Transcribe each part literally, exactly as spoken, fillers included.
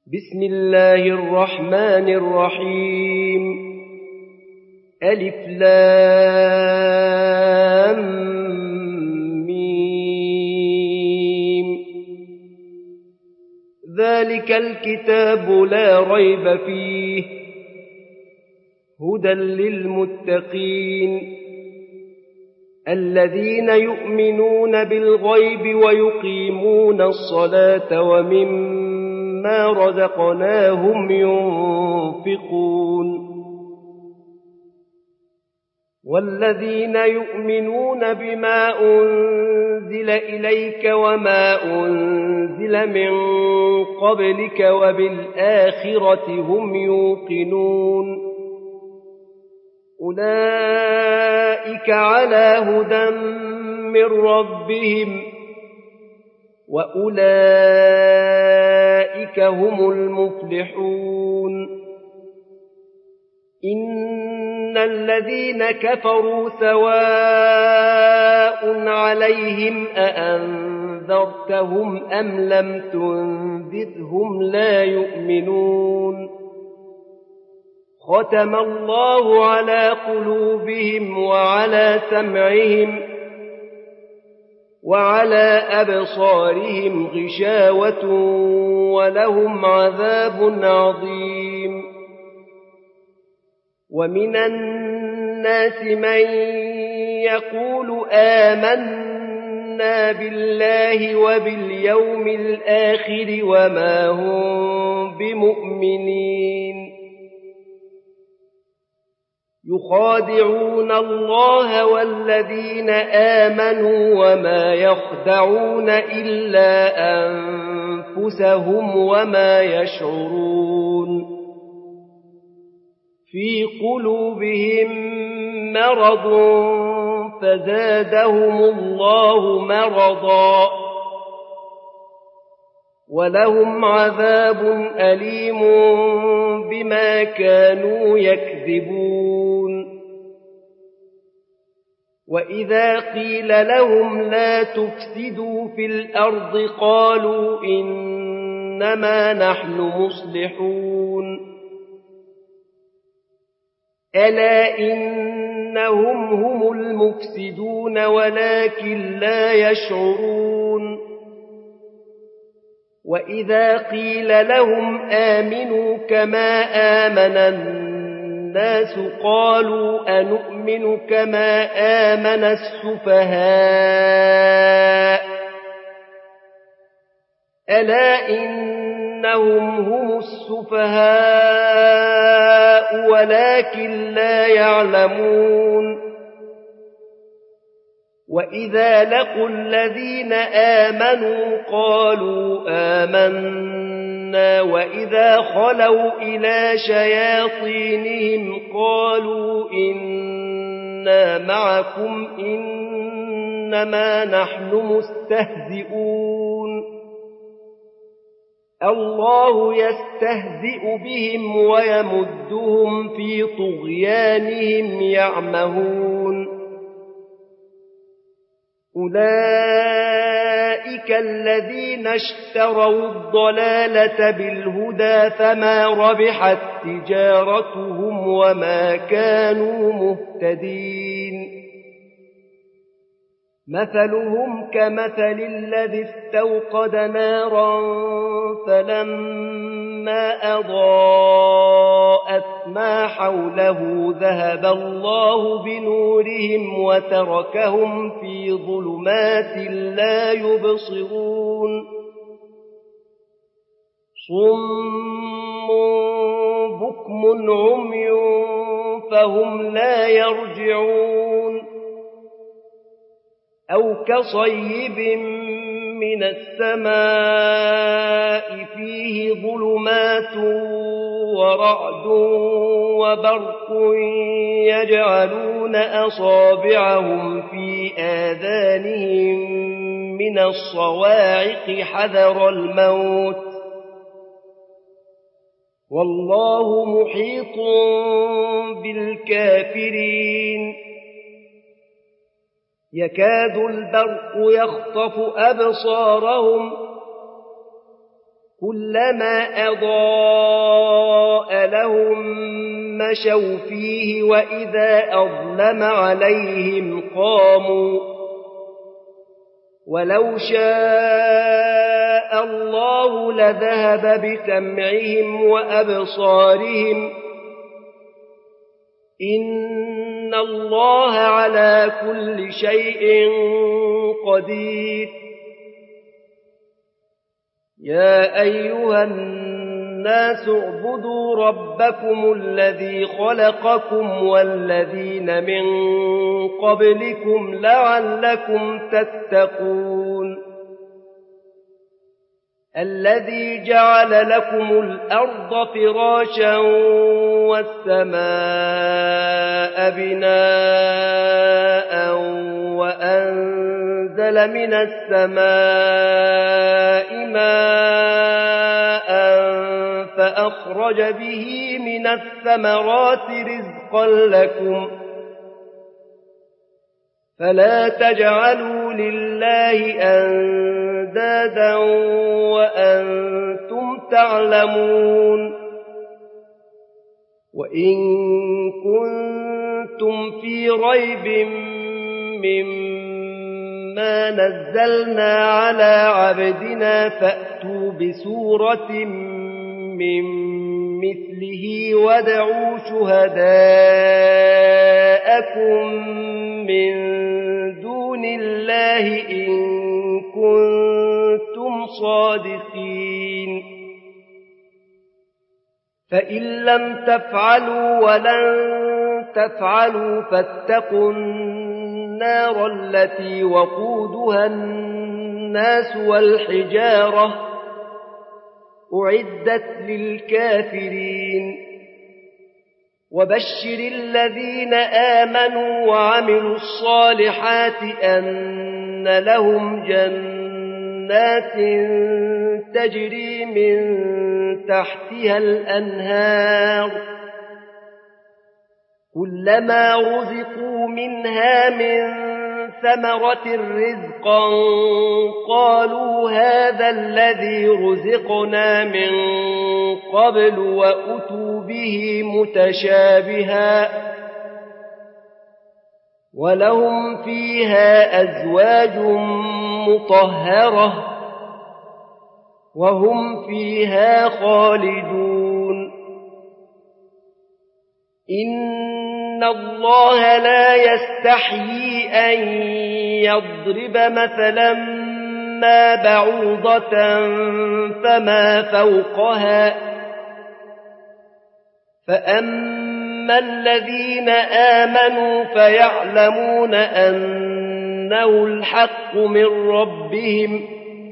بسم الله الرحمن الرحيم ألف لام ميم ذلك الكتاب لا ريب فيه هدى للمتقين الذين يؤمنون بالغيب ويقيمون الصلاة ومما ما رزقناهم ينفقون والذين يؤمنون بما أنزل إليك وما أنزل من قبلك وبالآخرة هم يوقنون أولئك على هدى من ربهم وأولئك هم المفلحون إن الذين كفروا سواء عليهم أأنذرتهم أم لم تنذرهم لا يؤمنون ختم الله على قلوبهم وعلى سمعهم وعلى أبصارهم غشاوة ولهم عذاب عظيم ومن الناس من يقول آمنا بالله وباليوم الآخر وما هم بمؤمنين يخادعون الله والذين آمنوا وما يخدعون إلا أنفسهم وما يشعرون في قلوبهم مرض فزادهم الله مرضا ولهم عذاب أليم بما كانوا يكذبون وإذا قيل لهم لا تفسدوا في الأرض قالوا إنما نحن مصلحون ألا إنهم هم المفسدون ولكن لا يشعرون وإذا قيل لهم آمنوا كما آمن الناس قالوا أنؤمن كما آمن السفهاء ألا إنهم هم السفهاء ولكن لا يعلمون وإذا لقوا الذين آمنوا قالوا آمنا وإذا خلوا إلى شياطينهم قالوا إنا معكم إنما نحن مستهزئون الله يستهزئ بهم ويمدهم في طغيانهم يعمهون أولئك الذين اشتروا الضلالة بالهدى فما ربحت تجارتهم وما كانوا مهتدين مثلهم كمثل الذي استوقد نارا فلما أضاءت ما حوله ذهب الله بنورهم وتركهم في ظلمات لا يبصرون صم بكم عمي فهم لا يرجعون أو كصيب من السماء فيه ظلمات ورعد وبرق يجعلون أصابعهم في آذانهم من الصواعق حذر الموت والله محيط بالكافرين يكاد البرق يخطف أبصارهم كلما أضاء لهم مشوا فيه وإذا أظلم عليهم قاموا ولو شاء الله لذهب بسمعهم وأبصارهم إن الله على كل شيء قدير يا أيها الناس اعبدوا ربكم الذي خلقكم والذين من قبلكم لعلكم تتقون الذي جعل لكم الأرض فراشا والسماء بناء وأنزل من السماء ماء فأخرج به من الثمرات رزقا لكم فلا تجعلوا لله أندادا وأنتم تعلمون وإن كنتم في ريب مما نزلنا على عبدنا فأتوا بسورة من مثله وادعوا شهداءكم من دون الله إن كنتم صادقين فإن لم تفعلوا ولن تفعلوا فاتقوا النار التي وقودها الناس والحجارة أعدت للكافرين وبشر الذين آمنوا وعملوا الصالحات أن لهم جنات تجري من تحتها الأنهار كلما رزقوا منها من ثمرة رزقا قالوا هذا الذي رزقنا من قبل وأتوا به متشابها ولهم فيها أزواج مطهرة وهم فيها خالدون إن الله لا يستحيي أن يضرب مثلا ما بعوضة فما فوقها فأما الذين آمنوا فيعلمون أنه الحق من ربهم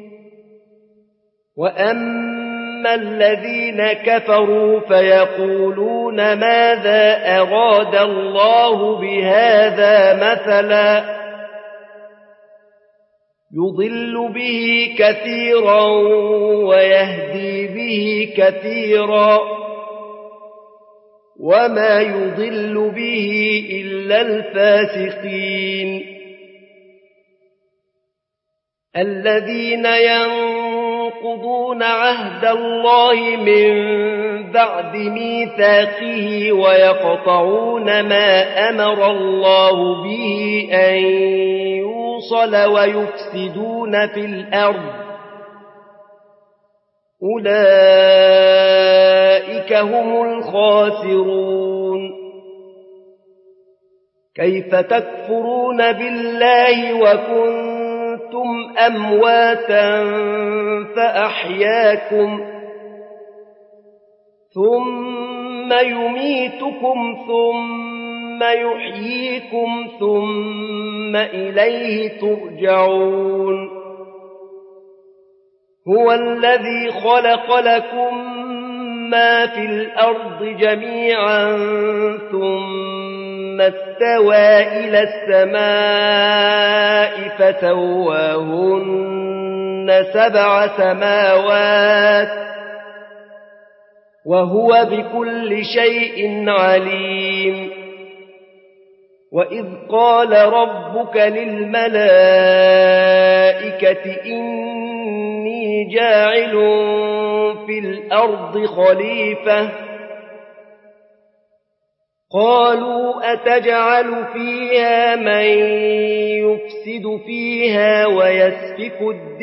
وأما الذين كفروا فيقولون ماذا أراد الله بهذا مثلا يضل به كثيرا ويهدي به كثيرا وما يضل به إلا الفاسقين الذين ينقضون عهد الله من بعد ميثاقه ويقطعون ما أمر الله به أن يوصل ويفسدون في الأرض أولئك هم الخاسرون كيف تكفرون بالله وكنتم أمواتا فأحياكم ثم يميتكم ثم يحييكم ثم إليه ترجعون هو الذي خلق لكم ما في الأرض جميعا ثم استوى إلى السماء فسواهن سبع سماوات وهو بكل شيء عليم وإذ قال ربك للملائكة إني جاعل في الأرض خليفة قالوا أتجعل فيها من يفسد فيها ويسفك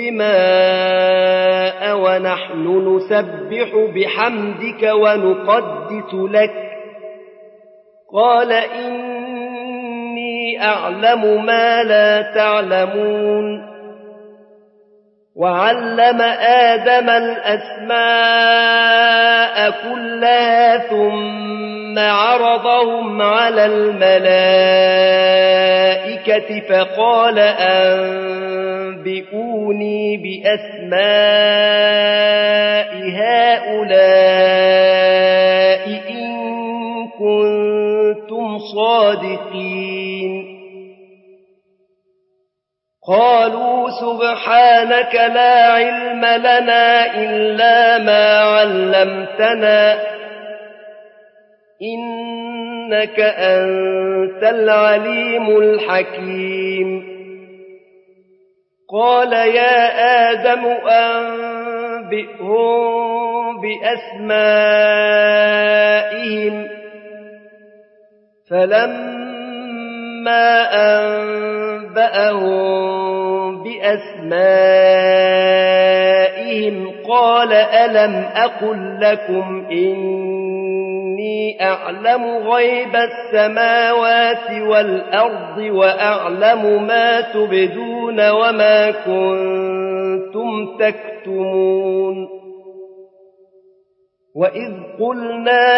الدماء ونحن نسبح بحمدك ونقدس لك قال إني أعلم ما لا تعلمون وعلم آدم الأسماء كلها ثم عرضهم على الملائكة فقال أنبئوني بأسماء هؤلاء إن كنتم صادقين قالوا سبحانك لا علم لنا إلا ما علمتنا إنك أنت العليم الحكيم قال يا آدم أنبئهم بأسمائهم فلما أنبأهم بأسمائهم قال ألم أقل لكم إني أعلم غيب السماوات والأرض وأعلم ما تبدون وما كنتم تكتمون وإذ قلنا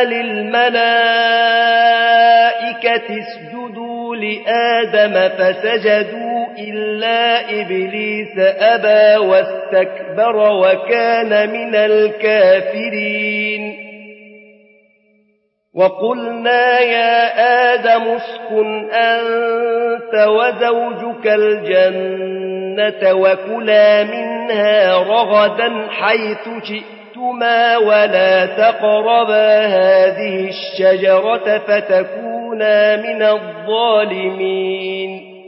للملائكة اسجدوا لآدم فسجدوا إلا إبليس أبى واستكبر وكان من الكافرين وقلنا يا آدم اسكن أنت وزوجك الجنة وكلا منها رغدا حيث شئتما ولا تقربا هذه الشجرة فتكونا من الظالمين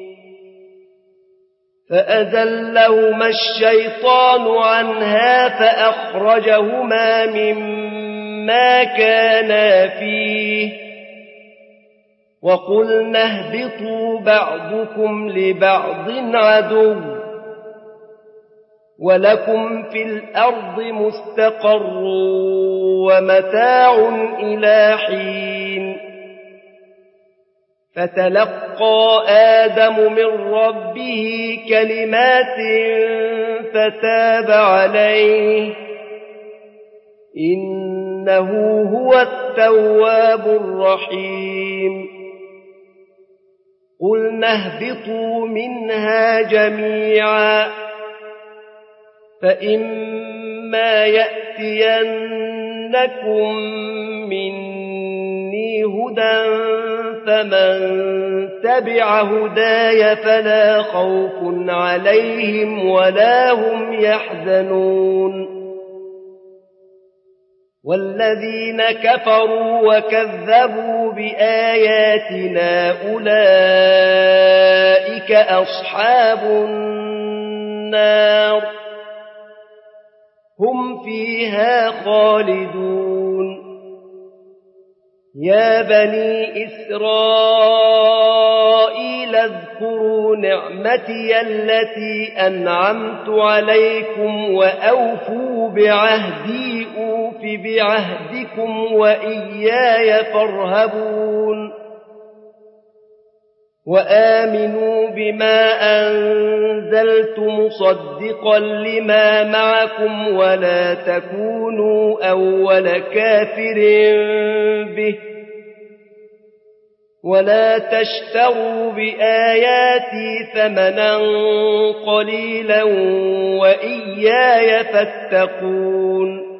فأزلهما الشيطان عنها فأخرجهما مما كانا فيه وقلنا اهبطوا بعضكم لبعض عدو ولكم في الأرض مستقر ومتاع إلى حين فتلقى آدم من ربه كلمات فتاب عليه إنه هو التواب الرحيم قلنا اهبطوا منها جميعا فإما يأتينكم مني هدى فمن تبع هداي فلا خوف عليهم ولا هم يحزنون والذين كفروا وكذبوا بآياتنا أولئك أصحاب النار هم فيها خالدون يا بني إسرائيل اذكروا نعمتي التي أنعمت عليكم وأوفوا بعهدي أوف بعهدكم وإياي فارهبون وآمنوا بما أنزلت مصدقا لما معكم ولا تكونوا أول كافر به ولا تشتروا بآياتي ثمنا قليلا وإياي فاتقون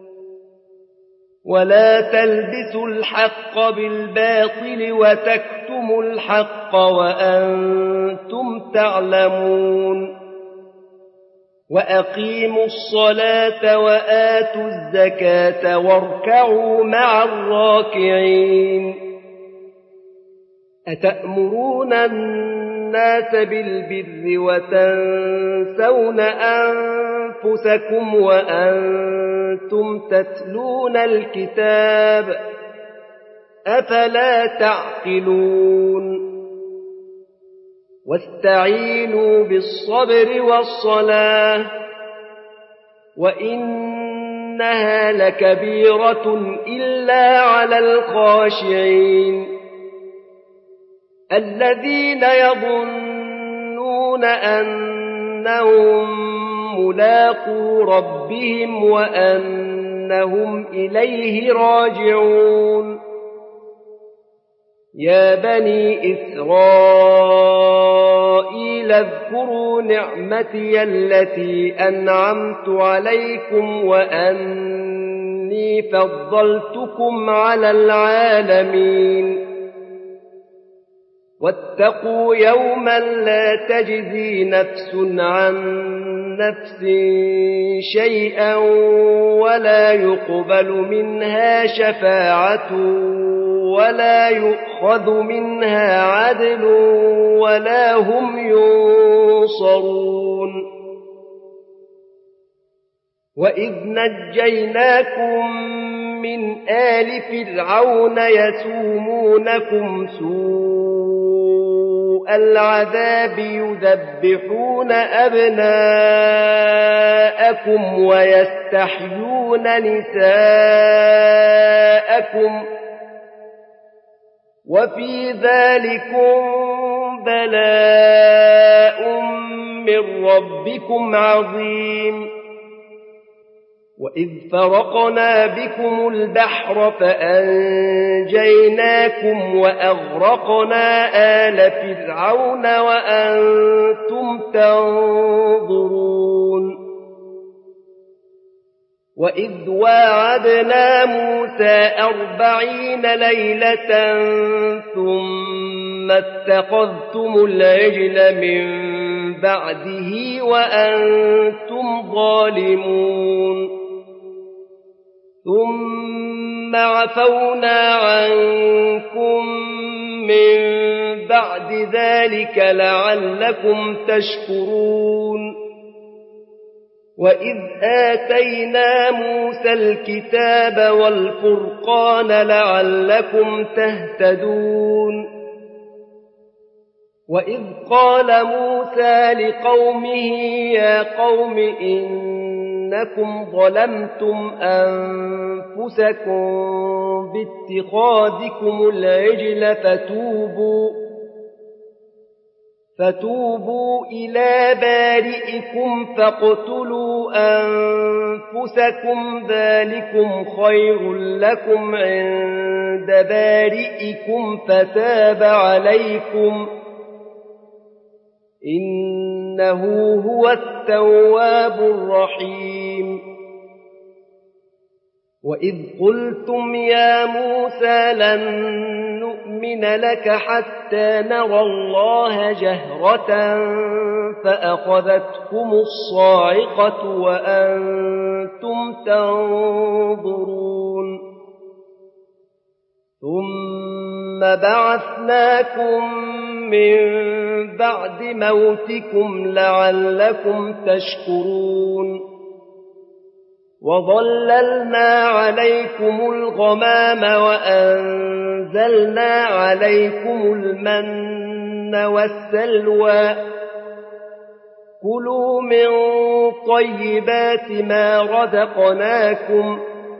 ولا تلبسوا الحق بالباطل وتكتموا الحق وأنتم تعلمون وأقيموا الصلاة وآتوا الزكاة واركعوا مع الراكعين أتأمرون الناس بالبر وتنسون أنفسكم وأنتم تتلون الكتاب أفلا تعقلون واستعينوا بالصبر والصلاة وإنها لكبيرة إلا على الخاشعين الذين يظنون أنهم ملاقو ربهم وأنهم إليه راجعون يا بني إسرائيل اذكروا نعمتي التي أنعمت عليكم وأني فضلتكم على العالمين واتقوا يوما لا تجزي نفس عن نفس شيئا ولا يقبل منها شفاعة ولا يؤخذ منها عدل ولا هم ينصرون وإذ نجيناكم من آل فرعون يسومونكم سوء العذاب يذبحون أبناءكم ويستحيون نساءكم وفي ذلكم بلاء من ربكم عظيم وإذ فرقنا بكم البحر فأنجيناكم وأغرقنا آل فرعون وأنتم تنظرون وإذ واعدنا موسى أربعين ليلة ثم اتخذتم العجل من بعده وأنتم ظالمون ثم عفونا عنكم من بعد ذلك لعلكم تشكرون وإذ آتينا موسى الكتاب والفرقان لعلكم تهتدون وإذ قال موسى لقومه يا قوم إنكم ظلمتم أنفسكم باتخاذكم العجل فتوبوا فتوبوا إلى بارئكم فاقتلوا أنفسكم ذلكم خير لكم عند بارئكم فتاب عليكم إنه هو التواب الرحيم وإذ قلتم يا موسى لن نؤمن لك حتى نرى الله جهرة فأخذتكم الصاعقة وأنتم تنظرون ثم بعثناكم من بعد موتكم لعلكم تشكرون وظللنا عليكم الغمام وأنزلنا عليكم المن والسلوى كلوا من طيبات ما رزقناكم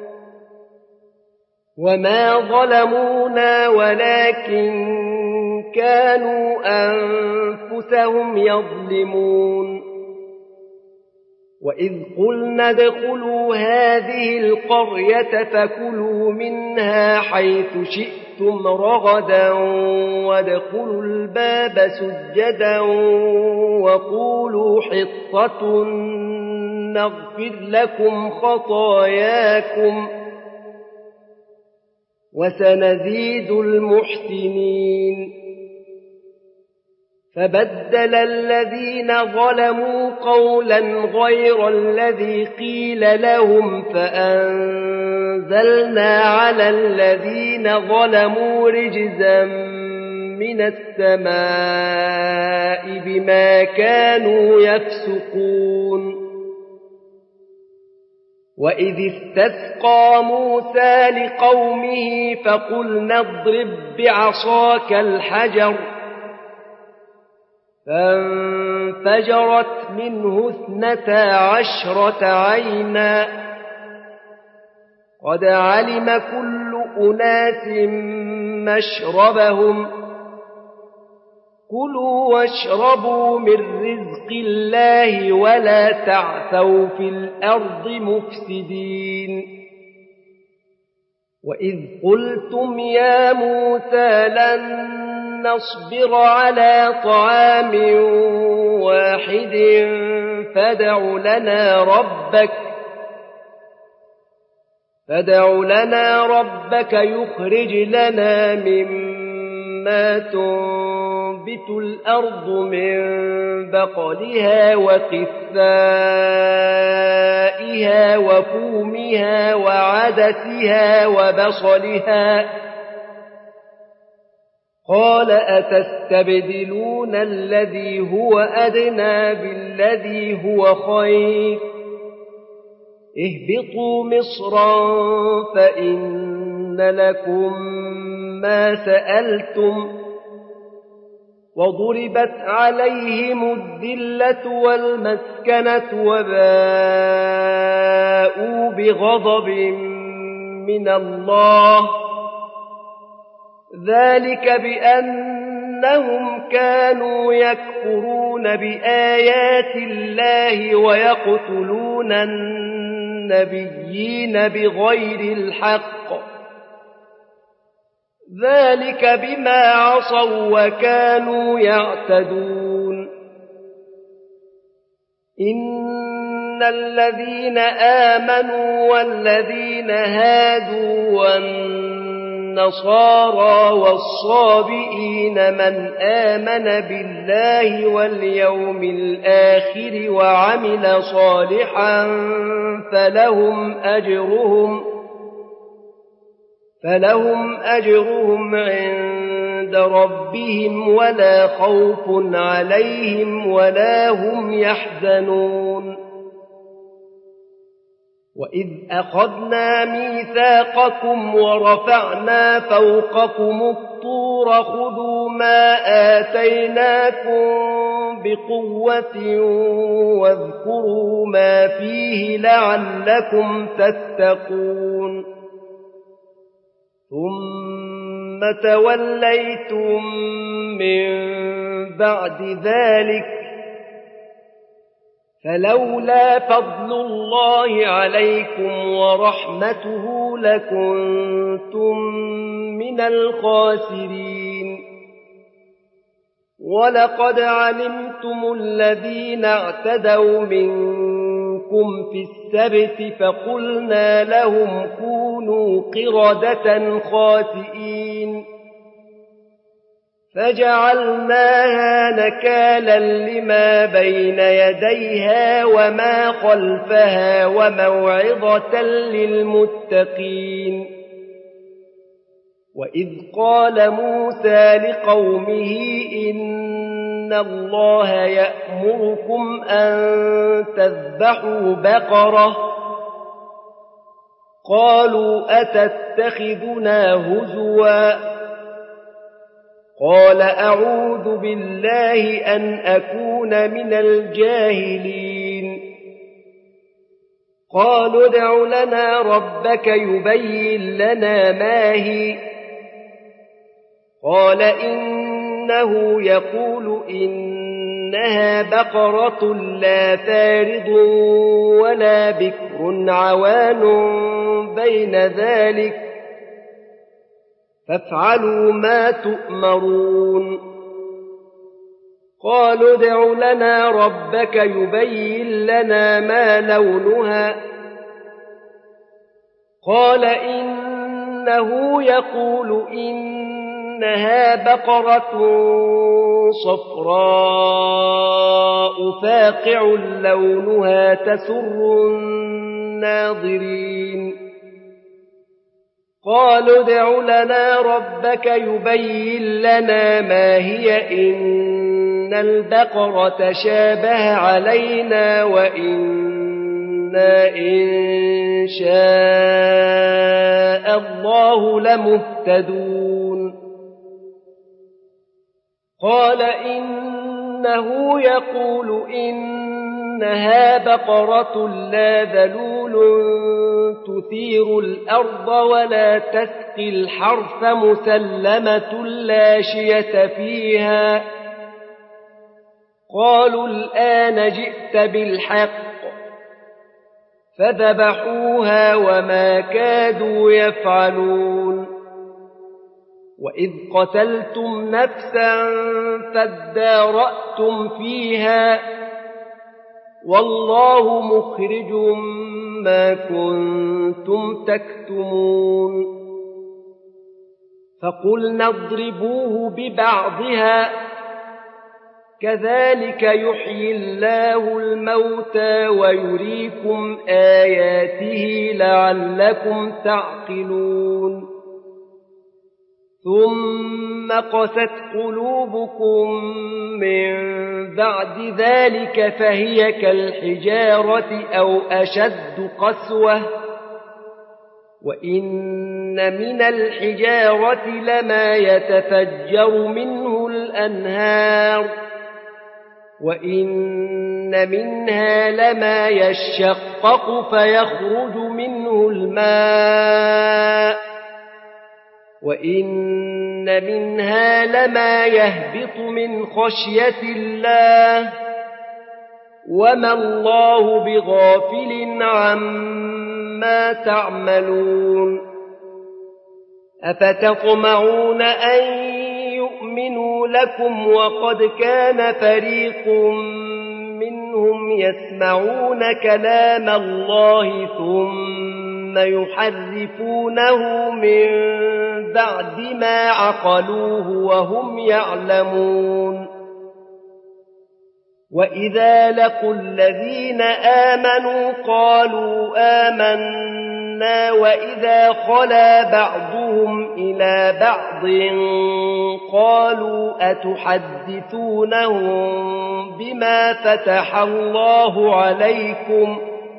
وما ظلمونا ولكن كانوا أنفسهم يظلمون وإذ قلنا ادخلوا هذه القرية فكلوا منها حيث شئتم رغدا وادخلوا الباب سجدا وقولوا حطة نغفر لكم خطاياكم وسنزيد المحسنين فبدل الذين ظلموا قولا غير الذي قيل لهم فأنزلنا على الذين ظلموا رجزا من السماء بما كانوا يفسقون وإذ استسقى موسى لقومه فقلنا اضرب بعصاك الحجر فانفجرت منه اثنتا عشرة عينا قد علم كل أناس مشربهم كلوا واشربوا من رزق الله ولا تعثوا في الأرض مفسدين وإذ قلتم يا موسى لن نصبر على طعام واحد فادع لنا ربك فادع لنا ربك يخرج لنا مما تنبت الأرض من بقلها وقثائها وفومها وعدسها وبصلها قال أتستبدلون الذي هو أدنى بالذي هو خير اهبطوا مصرا فإن لكم ما سألتم وضربت عليهم الذلة والمسكنة وباءوا بغضب من الله ذلك بأنهم كانوا يكفرون بآيات الله ويقتلون النبيين بغير الحق ذلك بما عصوا وكانوا يعتدون إن الذين آمنوا والذين هادوا والنصارى والصابئين من آمن بالله واليوم الآخر وعمل صالحا فلهم أجرهم فلهم أجرهم عند ربهم ولا خوف عليهم ولا هم يحزنون وإذ أخذنا ميثاقكم ورفعنا فوقكم الطور خذوا ما آتيناكم بقوة واذكروا ما فيه لعلكم تتقون ثم توليتم من بعد ذلك فلولا فضل الله عليكم ورحمته لكنتم من الخاسرين ولقد علمتم الذين اعتدوا منكم في السبت فقلنا لهم كونوا قردة خاسئين فجعلناها نكالا لما بين يديها وما خلفها وموعظة للمتقين وإذ قال موسى لقومه إن الله يأمركم أن تذبحوا بقرة قالوا أتتخذنا هزوا قال أعوذ بالله أن أكون من الجاهلين قالوا ادع لنا ربك يبين لنا ما هي قال إنه يقول إنها بقرة لا فارض ولا بكر عوان بين ذلك فافعلوا ما تؤمرون قالوا ادع لنا ربك يبين لنا ما لونها قال إنه يقول إنها بقرة صفراء فاقع لونها تسر الناظرين قالوا ادع لنا ربك يبين لنا ما هي إن البقرة شابه علينا وإنا إن شاء الله لمهتدون قال إنه يقول إنها بقرة لا ذلول تثير الأرض ولا تسقي الحرث مسلمة لا شية فيها قالوا الآن جئت بالحق فذبحوها وما كادوا يفعلون وإذ قتلتم نفسا فادارأتم فيها والله مخرج ما كنتم تكتمون فقلنا اضربوه ببعضها كذلك يحيي الله الموتى ويريكم آياته لعلكم تعقلون ثم قست قلوبكم من بعد ذلك فهي كالحجارة أو أشد قسوة وإن من الحجارة لما يتفجر منه الأنهار وإن منها لما يشقق فيخرج منه الماء وإن منها لما يهبط من خشية الله وما الله بغافل عما تعملون أفتطمعون أن يؤمنوا لكم وقد كان فريق منهم يسمعون كلام الله ثم يحرفونه من بعد ما عقلوه وهم يعلمون وإذا لقوا الذين آمنوا قالوا آمنا وإذا خلا بعضهم إلى بعض قالوا أتحدثونهم بما فتح الله عليكم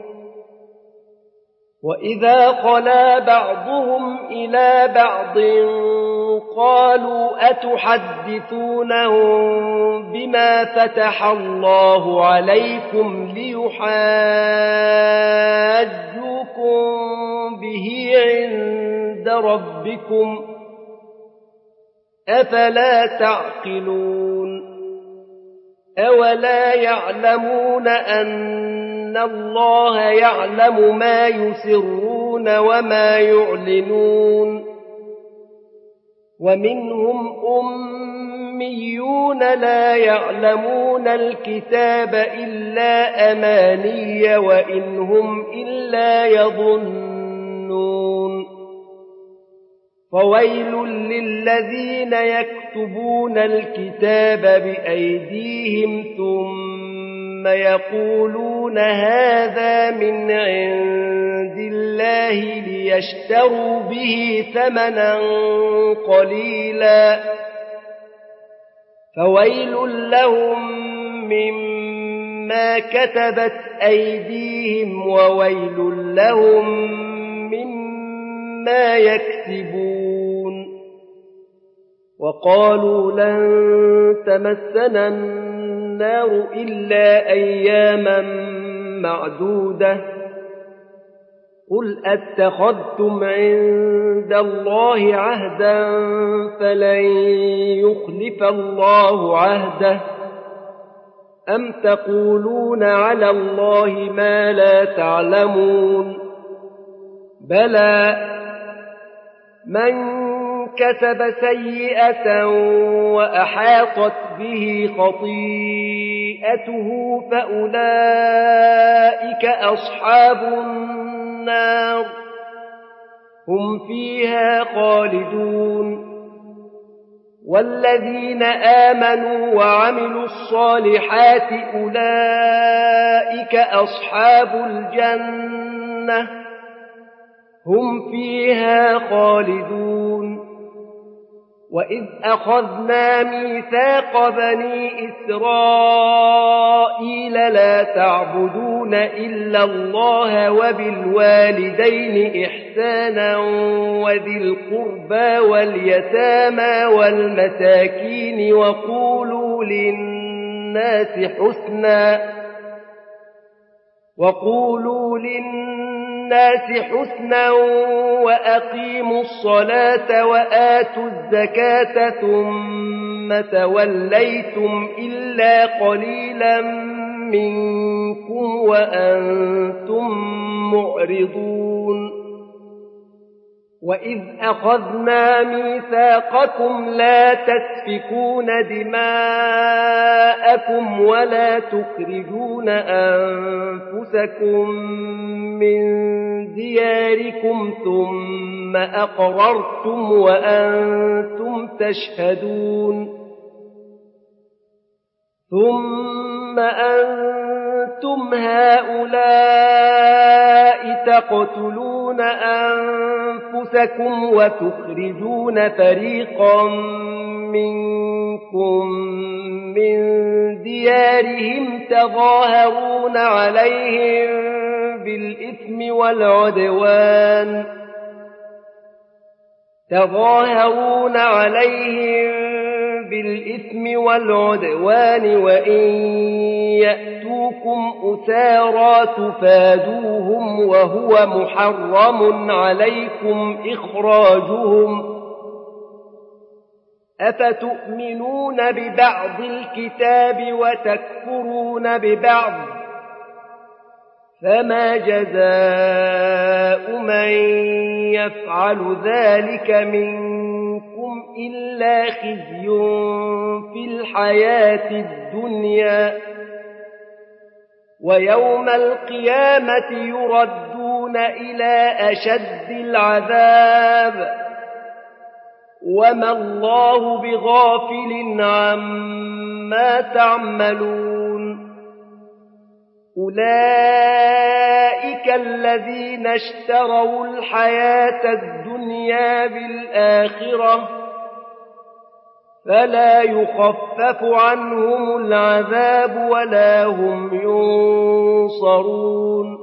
وإذا خلا بعضهم إلى بعض قالوا أتحدثونهم بما فتح الله عليكم ليحاجوكم به عند ربكم أفلا تعقلون أولا يعلمون أن الله يعلم ما يسرون وما يعلنون ومنهم أميون لا يعلمون الكتاب إلا أماني وإن هم إلا يظنون فويل للذين يكتبون الكتاب بأيديهم ثم يقولون هذا من عند الله ليشتروا به ثمنا قليلا فويل لهم مما كتبت أيديهم وويل لهم مما يكسبون وقالوا لن تمسنا النار إلا أياما معدودة قل أتخذتم عند الله عهدا فلن يخلف الله عهده أم تقولون على الله ما لا تعلمون بلى من كسب سيئة وأحاطت به خطيئته فأولئك أصحاب النار هم فيها خالدون والذين آمنوا وعملوا الصالحات أولئك أصحاب الجنة هم فيها خالدون. وإذ أخذنا ميثاق بني إسرائيل لا تعبدون إلا الله وبالوالدين إحسانا وذي القربى واليتامى والمساكين وقولوا للناس حسنا وقولوا للناس حسنا وأقيموا الصلاة وآتوا الزكاة ثم توليتم إلا قليلا منكم وأنتم معرضون. وإذ أخذنا ميثاقكم لا تسفكون دماءكم ولا تخرجون أنفسكم من دياركم ثم أقررتم وأنتم تشهدون ثم أنتم هؤلاء تقتلون أنفسكم وتخرجون فريقا منكم من ديارهم تظاهرون عليهم بالإثم والعدوان تظاهرون عليهم بالإثم والعدوان وإن يأتوكم أسارى تفادوهم وهو محرم عليكم إخراجهم أفتؤمنون ببعض الكتاب وتكفرون ببعض فما جزاء من يفعل ذلك منكم إلا خزي في الحياة الدنيا ويوم القيامة يردون إلى أشد العذاب وما الله بغافل عما تعملون. أولئك الذين اشتروا الحياة الدنيا بالآخرة فلا يخفف عنهم العذاب ولا هم ينصرون.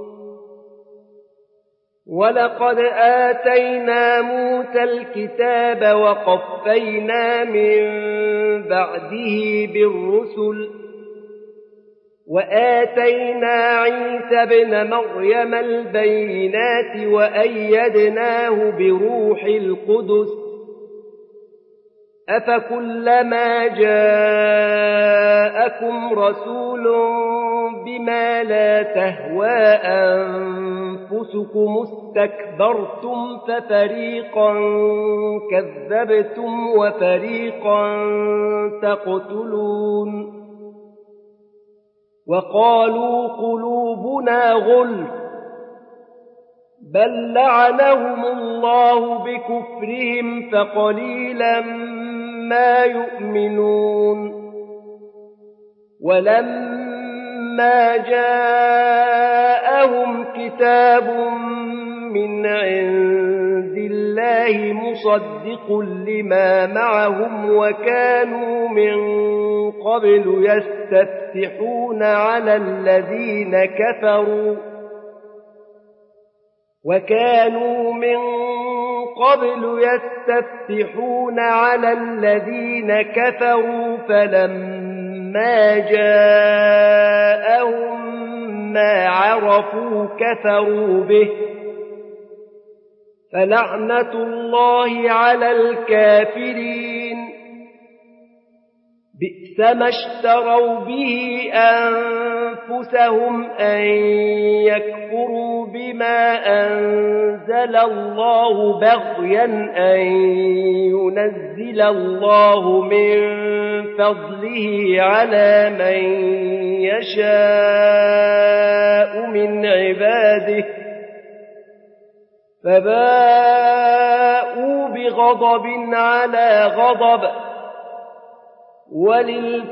ولقد آتينا موسى الكتاب وقفينا من بعده بالرسل وآتينا عيسى ابن مريم البينات وأيدناه بروح القدس أفكلما جاءكم رسول بما لا تهوى أنفسكم استكبرتم ففريقا كذبتم وفريقا تقتلون. وقالوا قلوبنا غلف بل لعنهم الله بكفرهم فقليلا ما يؤمنون. ولما جاءهم كتاب من عند الله مصدق لما معهم وكانوا من قبل يستفتحون على الذين كفروا وكانوا من قبل يستفتحون على الذين كفروا فلما جاءهم ما عرفوا كفروا به فلعنة الله على الكافرين. بئس ما اشتروا به أنفسهم أن يكفروا بما أنزل الله بغيا أن ينزل الله من فضله على من يشاء من عباده فباءوا بغضب على غضب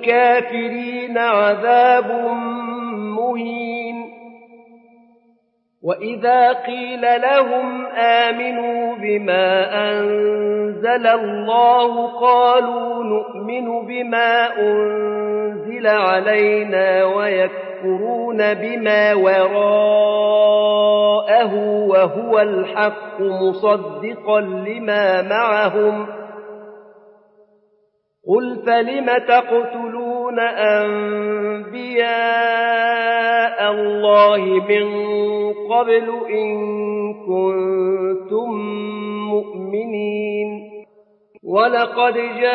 وللكافرين عذاب مهين. وإذا قيل لهم آمنوا بما أنزل الله قالوا نؤمن بما أنزل علينا ويكفرون بما وراءه وهو الحق مصدقا لما معهم قل فلم تقتلون أنبياء الله من قبل إن كنتم مؤمنين ولقد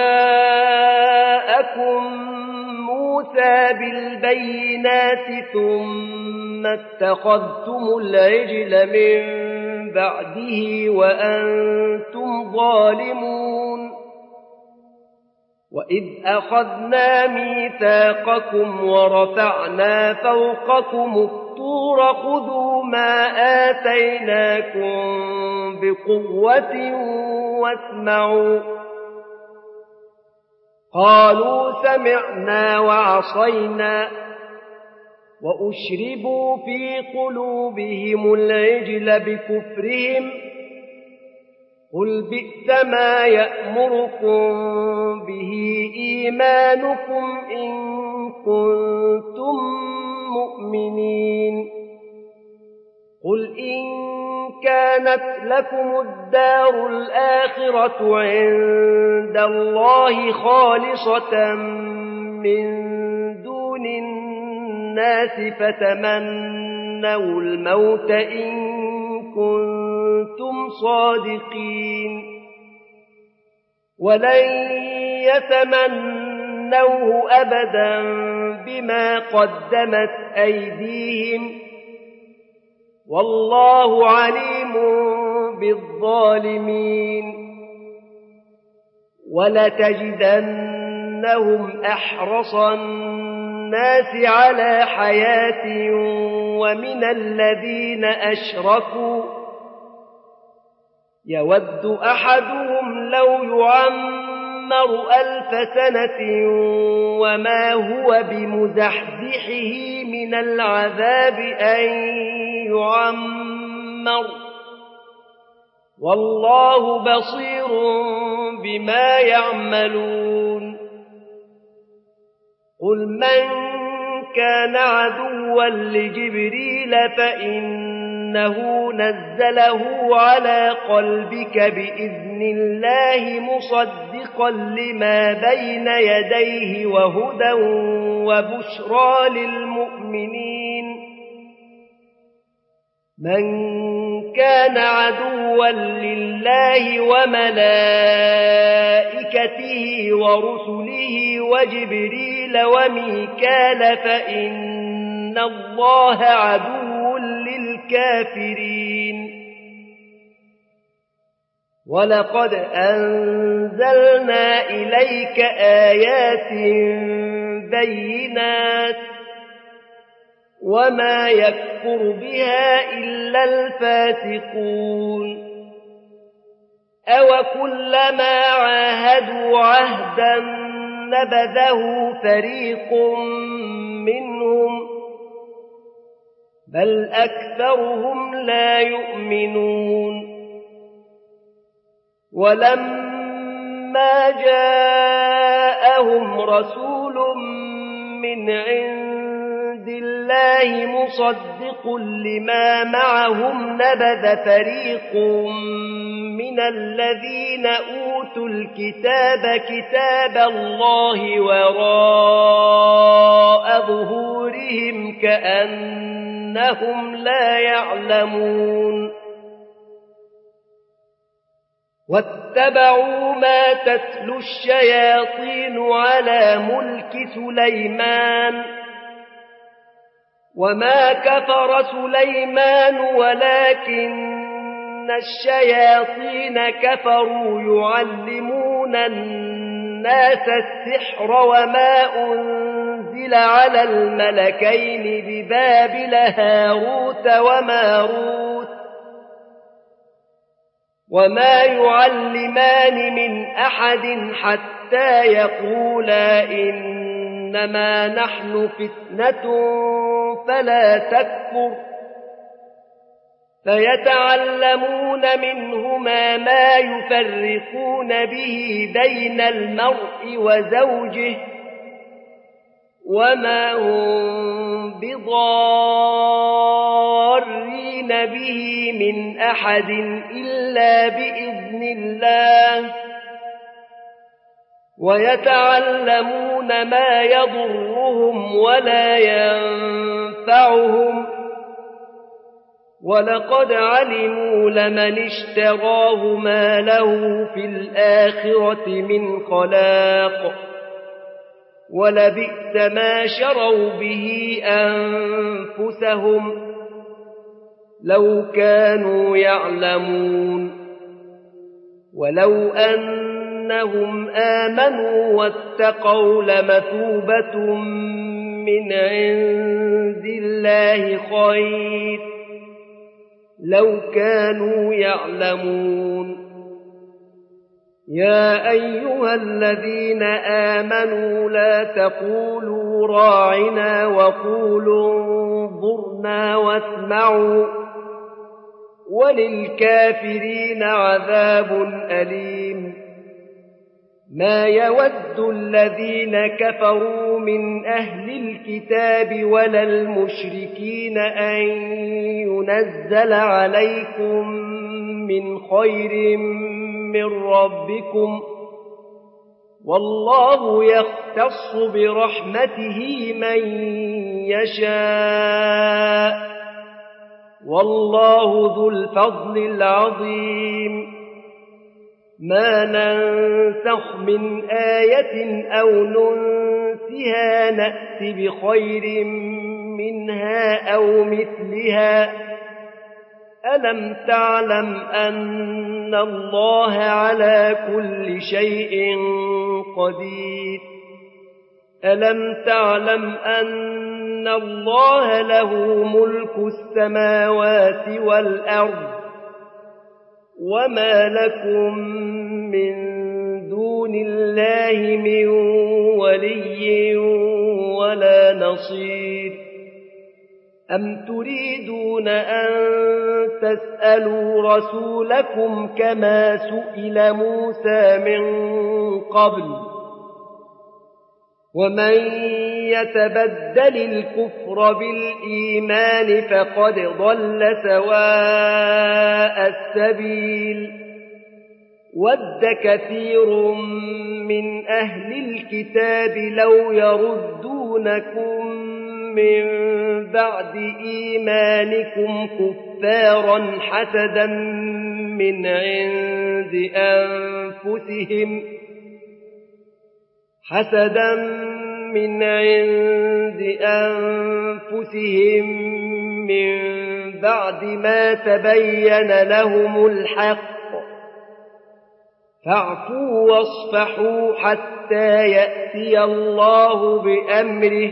جاءكم موسى بالبينات ثم اتخذتم العجل من بعده وأنتم ظالمون وإذ أخذنا ميثاقكم ورفعنا فوقكم الطور خذوا ما آتيناكم بقوة واسمعوا قالوا سمعنا وعصينا وأشربوا في قلوبهم العجل بكفرهم قل بئس ما يأمركم به إيمانكم إن كنتم مؤمنين قل إن كانت لكم الدار الآخرة عند الله خالصة من دون الناس فتمنوا الموت إن كنتم صادقين ولن يتمنوه أبدا بما قدمت أيديهم والله عليم بالظالمين ولتجدنهم أحرص الناس على حياة ومن الذين أشركوا يود أحدهم لو يعمر ألف سنة وما هو بمزحزحه من العذاب أن يعمر والله بصير بما يعملون قل من كان عدوا لجبريل فإنه نزله على قلبك بإذن الله مصدقا لما بين يديه وهدى وبشرى للمؤمنين من كان عدوا لله وملائكته ورسله وجبريل وميكال فإن الله عدو للكافرين ولقد أنزلنا إليك آيات بينات وما يكفر بها إلا الفاسقون أو كلما عاهدوا عهدا نبذه فريق منهم بل أكثرهم لا يؤمنون ولما جاءهم رسول من عند الله مصدق لما معهم نبذ فريق من الذين أوتوا الكتاب كتاب الله وراء ظهورهم كأنهم لا يعلمون واتبعوا ما تتلو الشياطين على ملك سليمان وما كفر سليمان ولكن الشياطين كفروا يعلمون الناس السحر وما أنزل على الملكين ببابل هاروت وماروت وما يعلمان من أحد حتى يقولا إنما نحن فتنة فلا تكفر فيتعلمون منهما ما يفرقون به بين المرء وزوجه وما هم بضارين به من أحد إلا بإذن الله ويتعلمون ما يضرهم ولا ينفعهم ولقد علموا لمن اشتراه ما له في الآخرة من خلاق ولبئس ما شروا به أنفسهم لو كانوا يعلمون ولو أنهم آمنوا واتقوا لمثوبة من عند الله خير لو كانوا يعلمون يا أيها الذين آمنوا لا تقولوا راعنا وقولوا انظرنا واسمعوا وللكافرين عذاب أليم ما يود الذين كفروا من أهل الكتاب ولا المشركين أن ينزل عليكم من خير من ربكم والله يختص برحمته من يشاء والله ذو الفضل العظيم ما ننسخ من آية أو ننسها نأت بخير منها أو مثلها ألم تعلم أن الله على كل شيء قدير ألم تعلم أن الله له ملك السماوات والأرض وما لكم من دون الله من ولي ولا نصير أم تريدون أن تسألوا رسولكم كما سئل موسى من قبل ومن يتبدل الكفر بالإيمان فقد ضل سواء السبيل ود كثير من أهل الكتاب لو يردونكم من بعد إيمانكم كفارا حسدا من عند أنفسهم حسدا من عند أنفسهم من بعد ما تبين لهم الحق فاعفوا واصفحوا حتى يأتي الله بأمره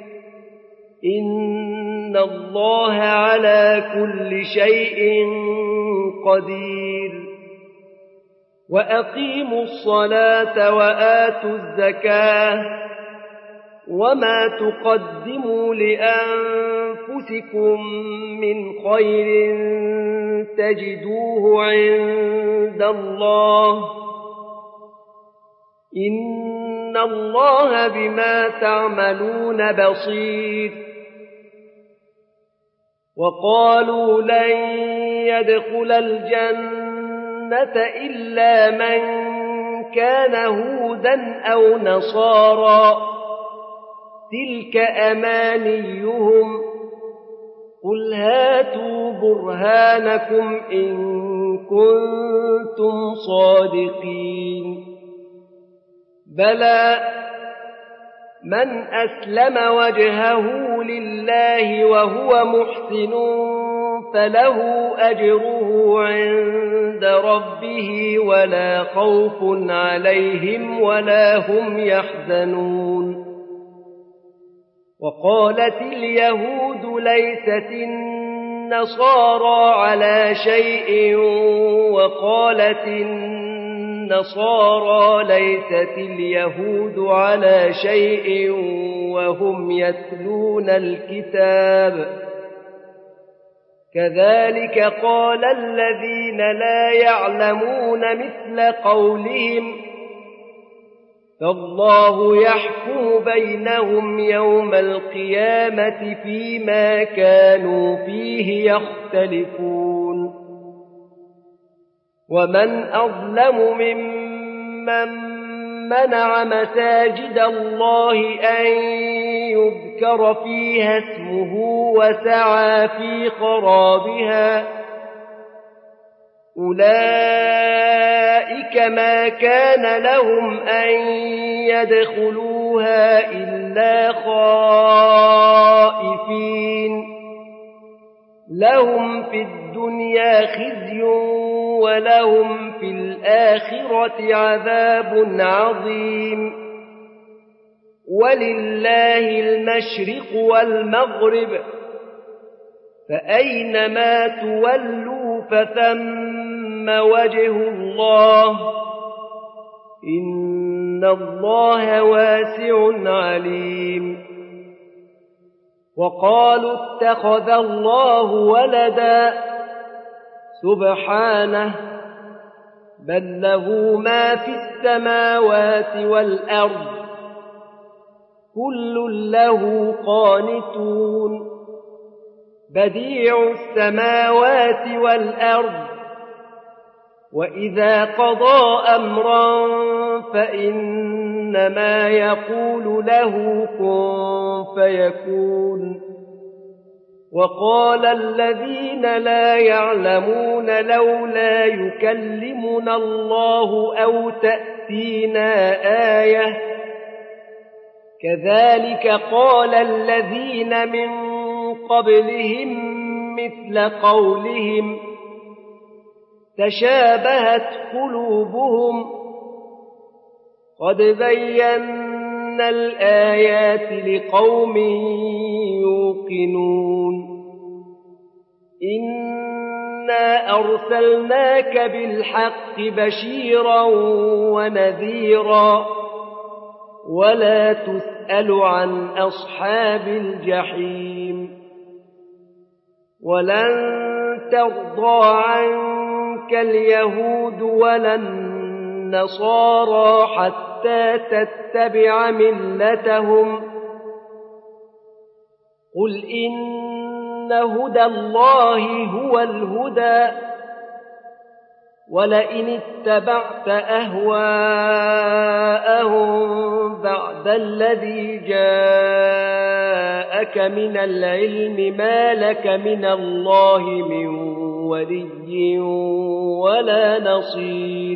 إن الله على كل شيء قدير وأقيموا الصلاة وآتوا الزكاة وما تقدموا لأنفسكم من خير تجدوه عند الله إن الله بما تعملون بصير وقالوا لن يدخل الجنة إلا من كان هودا أو نصارى تلك أمانيهم قل هاتوا برهانكم إن كنتم صادقين بلى من أسلم وجهه لله وهو محسن فله أجره عند ربه ولا خوف عليهم ولا هم يحزنون وقالت اليهود ليست النصارى على شيء وقالت النصارى ليست اليهود على شيء وهم يتلون الكتاب كذلك قال الذين لا يعلمون مثل قولهم فالله يحكم بينهم يوم القيامة فيما كانوا فيه يختلفون ومن أظلم ممن منع مساجد الله أن يذكر فيها اسمه وسعى في خرابها أولئك ما كان لهم أن يدخلوها إلا خائفين لهم في الدنيا خزي ولهم في الآخرة عذاب عظيم ولله المشرق والمغرب فأينما تولوا فثم وجه الله إن الله واسع عليم وقالوا اتخذ الله ولدا سبحانه بل له ما في السماوات والأرض كل له قانتون بديع السماوات والأرض وإذا قضى أمرا فإنما يقول له كن فيكون وقال الذين لا يعلمون لولا يكلمنا الله أو تأتينا آية كذلك قال الذين من قبلهم مثل قولهم تشابهت قلوبهم قد بينا الآيات لقوم يوقنون إنا أرسلناك بالحق بشيرا ونذيرا ولا تسأل عن أصحاب الجحيم ولن ترضى عنك اليهود ولا النصارى حتى تتبع ملتهم قل إن هدى الله هو الهدى ولئن اتبعت أهواءهم بعد الذي جاءك من العلم ما لك من الله من ولي ولا نصير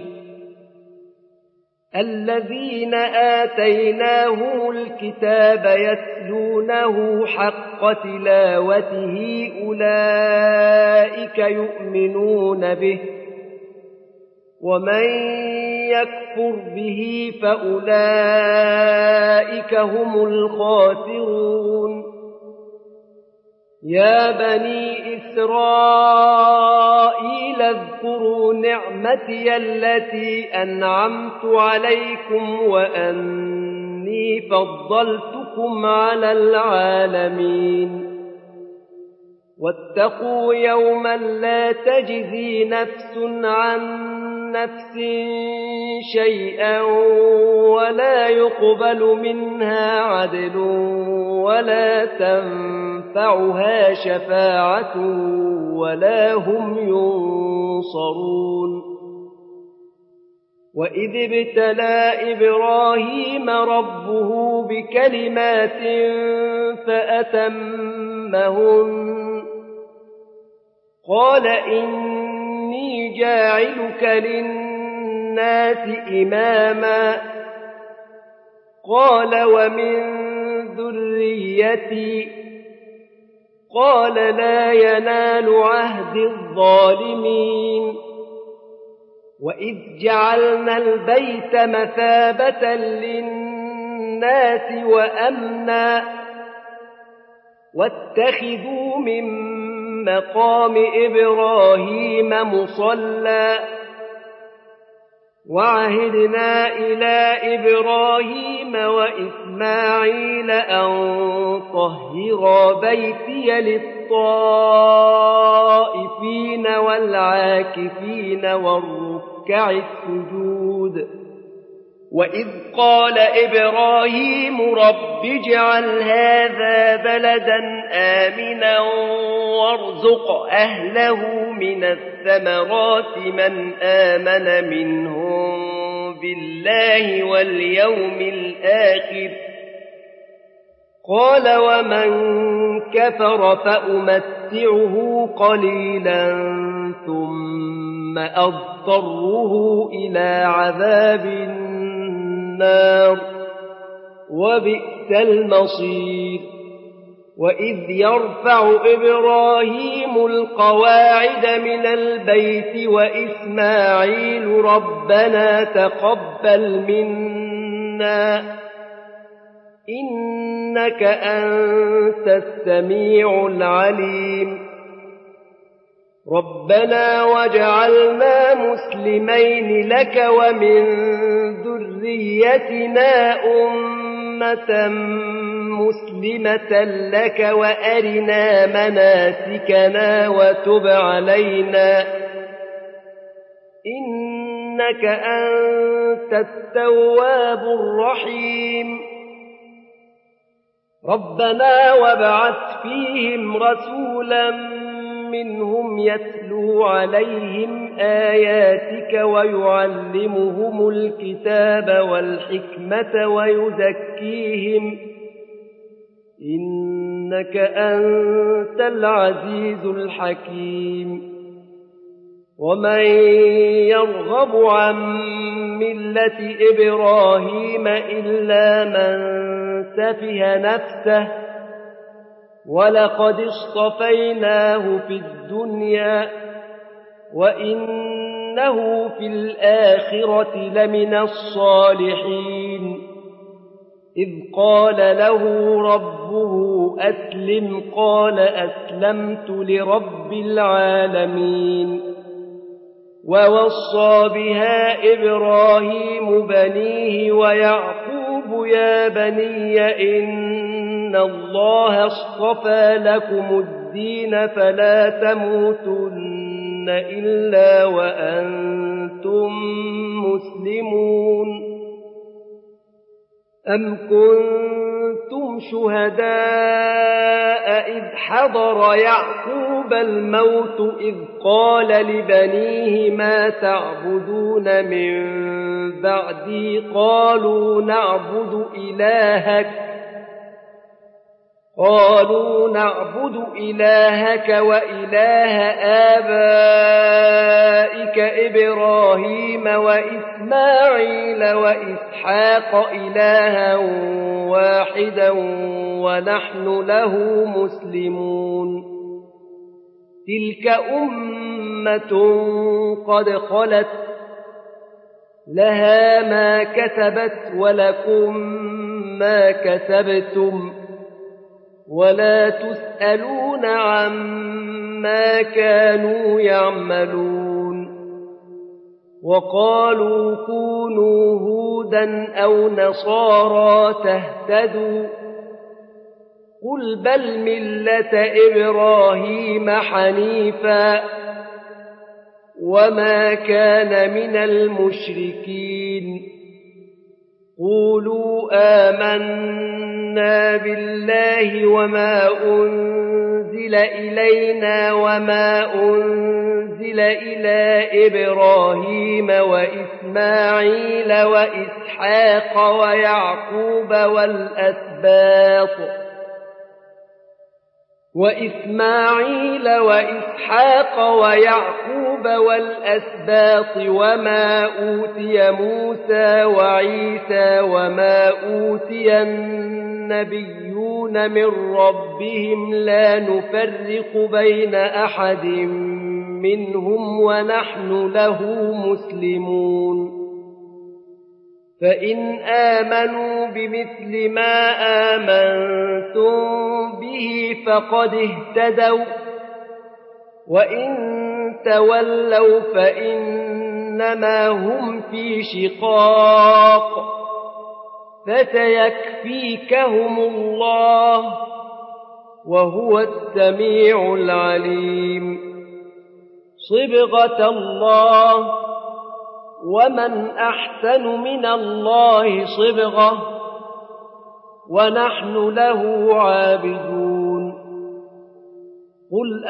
الذين آتيناهم الكتاب يتلونه حق تلاوته أولئك يؤمنون به ومن يكفر به فأولئك هم الخاسرون يا بني إسرائيل اذكروا نعمتي التي أنعمت عليكم وأني فضلتكم على العالمين واتقوا يوما لا تجزي نفس عن نفس شيئا ولا يقبل منها عدل ولا تنفعها شفاعة ولا هم ينصرون وإذ ابتلى إبراهيم ربه بكلمات فأتمهن قال إني جاعلك للناس إماما قال ومن ذريتي قال لا ينال عهد الظالمين وإذ جعلنا البيت مثابة للناس وأمنا واتخذوا من مقام إبراهيم مصلى وعهدنا إلى إبراهيم وإسماعيل أن طهرا بيتي للطائفين والعاكفين والركع السجود وإذ قال إبراهيم رب اجعل هذا بلدا آمنا وارزق أهله من الثمرات من آمن منهم بالله واليوم الآخر قال ومن كفر فأمتعه قليلا ثم أضطره إلى عذاب النار وبئس المصير وإذ يرفع إبراهيم القواعد من البيت وإسماعيل ربنا تقبل منا إنك أنت السميع العليم ربنا واجعلنا مسلمين لك ومن ذريتنا أمة مسلمة لك وأرنا مناسكنا وتب علينا إنك أنت التواب الرحيم ربنا وابعث فيهم رسولا منهم يتلو عليهم آياتك ويعلمهم الكتاب والحكمة ويزكيهم إنك أنت العزيز الحكيم ومن يرغب عن ملة إبراهيم إلا من سفه نفسه ولقد اصطفيناه في الدنيا وإنه في الآخرة لمن الصالحين إذ قال له ربه أسلم قال أسلمت لرب العالمين ووصى بها إبراهيم بنيه ويعقوب يا بني إن الله اصطفى لكم الدين فلا تموتن إلا وأنتم مسلمون أم كنتم شهداء إذ حضر يعقوب الموت إذ قال لبنيه ما تعبدون من بعدي قالوا نعبد إلهك قالوا نعبد إلهك وإله آبائك إبراهيم وإسماعيل وإسحاق إلها واحدا ونحن له مسلمون تلك أمة قد خلت لها ما كسبت ولكم ما كسبتم ولا تسألون عما كانوا يعملون وقالوا كونوا هودا أو نصارى تهتدوا قل بل ملة إبراهيم حنيفا وما كان من المشركين قولوا آمنا بالله وما أنزل إلينا وما أنزل إلى إبراهيم وإسماعيل وإسحاق ويعقوب والأسباط وإسماعيل وإسحاق ويعقوب والأسباط وما أوتي موسى وعيسى وما أوتي النبيون من ربهم لا نفرق بين أحد منهم ونحن له مسلمون فإن آمنوا بمثل ما آمنتم به فقد اهتدوا وإن تولوا فإن إنما هم في شقاق فسيكفيكهم الله وهو السميع العليم صبغة الله ومن أحسن من الله صبغة ونحن له عابدون قل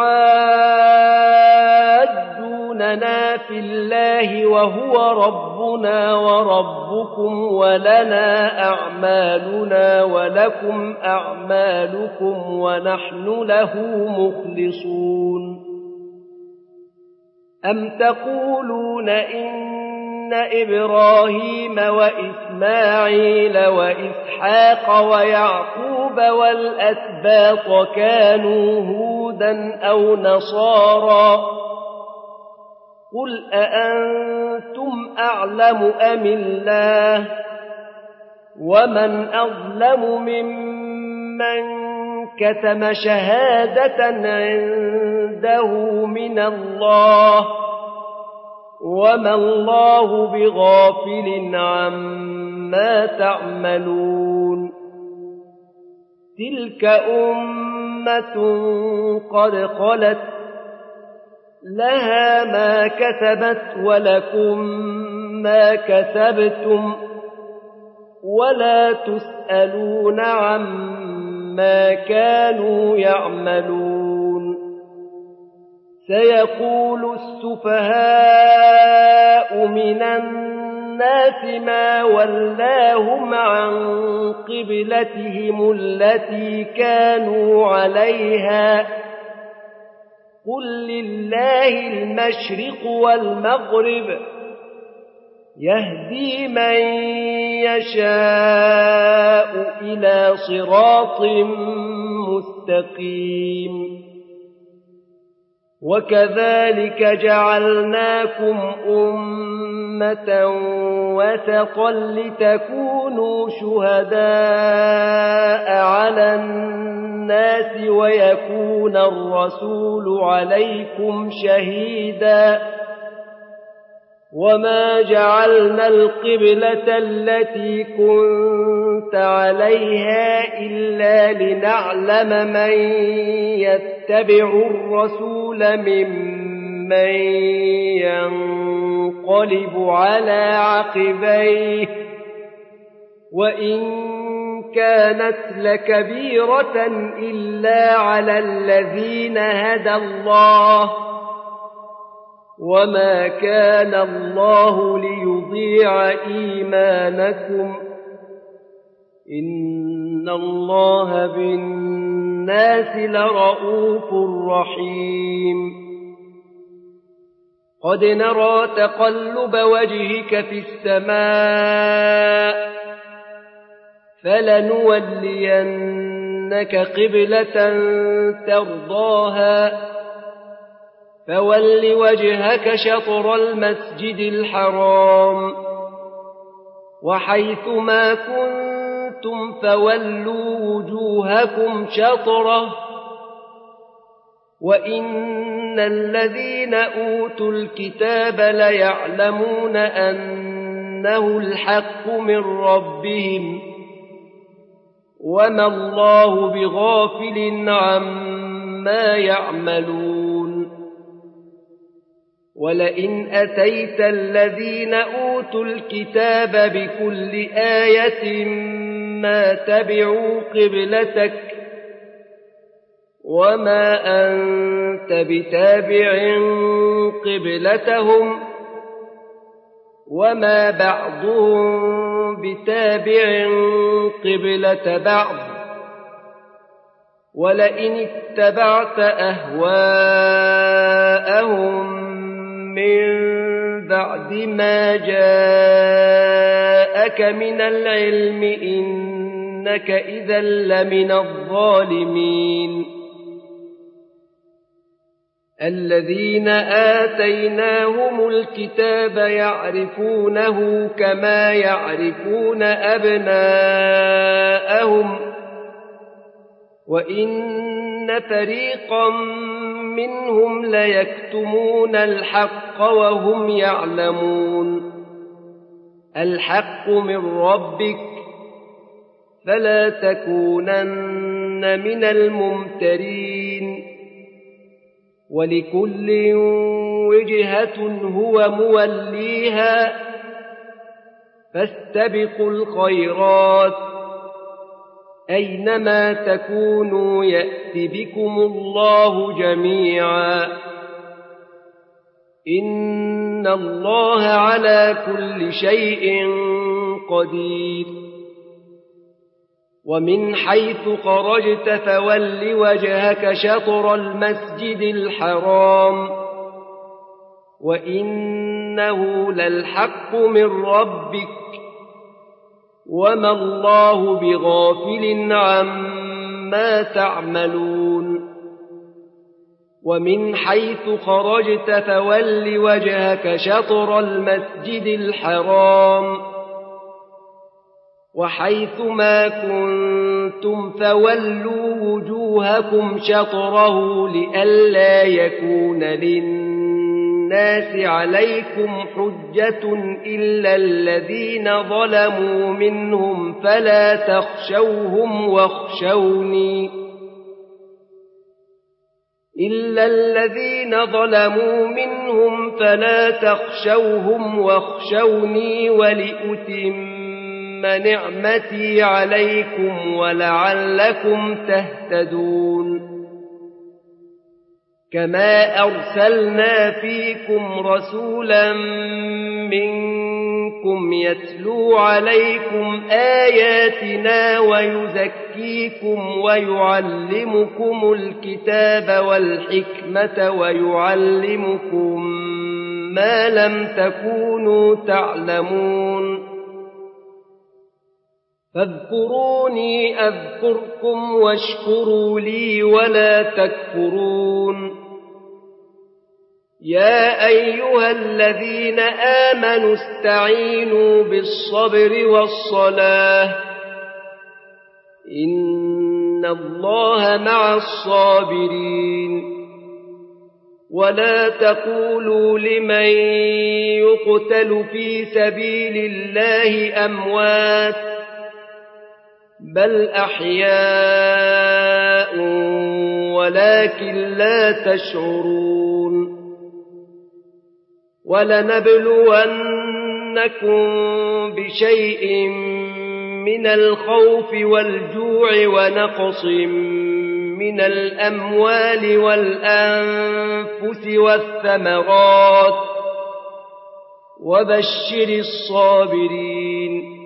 أتحاجوننا في الله وهو ربنا وربكم ولنا أعمالنا ولكم أعمالكم ونحن له مخلصون أم تقولون إن إبراهيم وإسماعيل وإسحاق ويعقوب والأسباط كانوا هودا أو نصارى قل أأنتم أعلم أم الله ومن أظلم ممن كتم شهادة عنده من الله وما الله بغافل عما تعملون تلك أمة قد خلت لها ما كسبت ولكم ما كسبتم ولا تسألون عما كانوا يعملون سيقول السفهاء من الناس ما ولاهم عن قبلتهم التي كانوا عليها قل لله المشرق والمغرب يهدي من يشاء إلى صراط مستقيم وكذلك جعلناكم أمة وسطا لتكونوا شهداء على الناس ويكون الرسول عليكم شهيدا وما جعلنا القبلة التي كنت عليها إلا لنعلم من يتبع الرسول ممن ينقلب على عقبيه وإن كانت لكبيرة إلا على الذين هدى الله وما كان الله ليضيع إيمانكم إن الله بالناس لرؤوف رحيم قد نرى تقلب وجهك في السماء فلنولينك قبلة ترضاها فول وجهك شطر المسجد الحرام وحيثما كنتم فولوا وجوهكم شطره وإن الذين أوتوا الكتاب ليعلمون أنه الحق من ربهم وما الله بغافل عما يعملون ولئن أتيت الذين أوتوا الكتاب بكل آية ما تبعوا قبلتك وما أنت بتابع قبلتهم وما بعضهم بتابع قبلة بعض ولئن اتبعت أهواءهم من بعد ما جاءك من العلم إنك إذا لمن الظالمين الذين آتيناهم الكتاب يعرفونه كما يعرفون أبناءهم وإن فريقا منهم ليكتمون الحق وهم يعلمون الحق من ربك فلا تكونن من الممترين ولكل وجهة هو موليها فاستبقوا الخيرات أينما تكونوا يأت بكم الله جميعا إن الله على كل شيء قدير ومن حيث خرجت فول وجهك شطر المسجد الحرام وإنه للحق من ربك وما الله بغافل عما تعملون ومن حيث خرجت فول وجهك شطر المسجد الحرام وحيث ما كنتم فولوا وجوهكم شطره لئلا يكون للناس عليكم حجة إلا الذين ظلموا منهم فلا تخشوهم واخشوني إلا الذين ظلموا منهم فلا تخشوهم واخشوني ولأتم نعمتي عليكم ولعلكم تهتدون كما أرسلنا فيكم رسولا منكم يتلو عليكم آياتنا ويزكيكم ويعلمكم الكتاب والحكمة ويعلمكم ما لم تكونوا تعلمون فاذكروني أذكركم واشكروا لي ولا تكفرون يا أيها الذين آمنوا استعينوا بالصبر والصلاة إن الله مع الصابرين ولا تقولوا لمن يقتل في سبيل الله أموات بل أحياء ولكن لا تشعرون ولنبلونكم بشيء من الخوف والجوع ونقص من الأموال والأنفس والثمرات وبشر الصابرين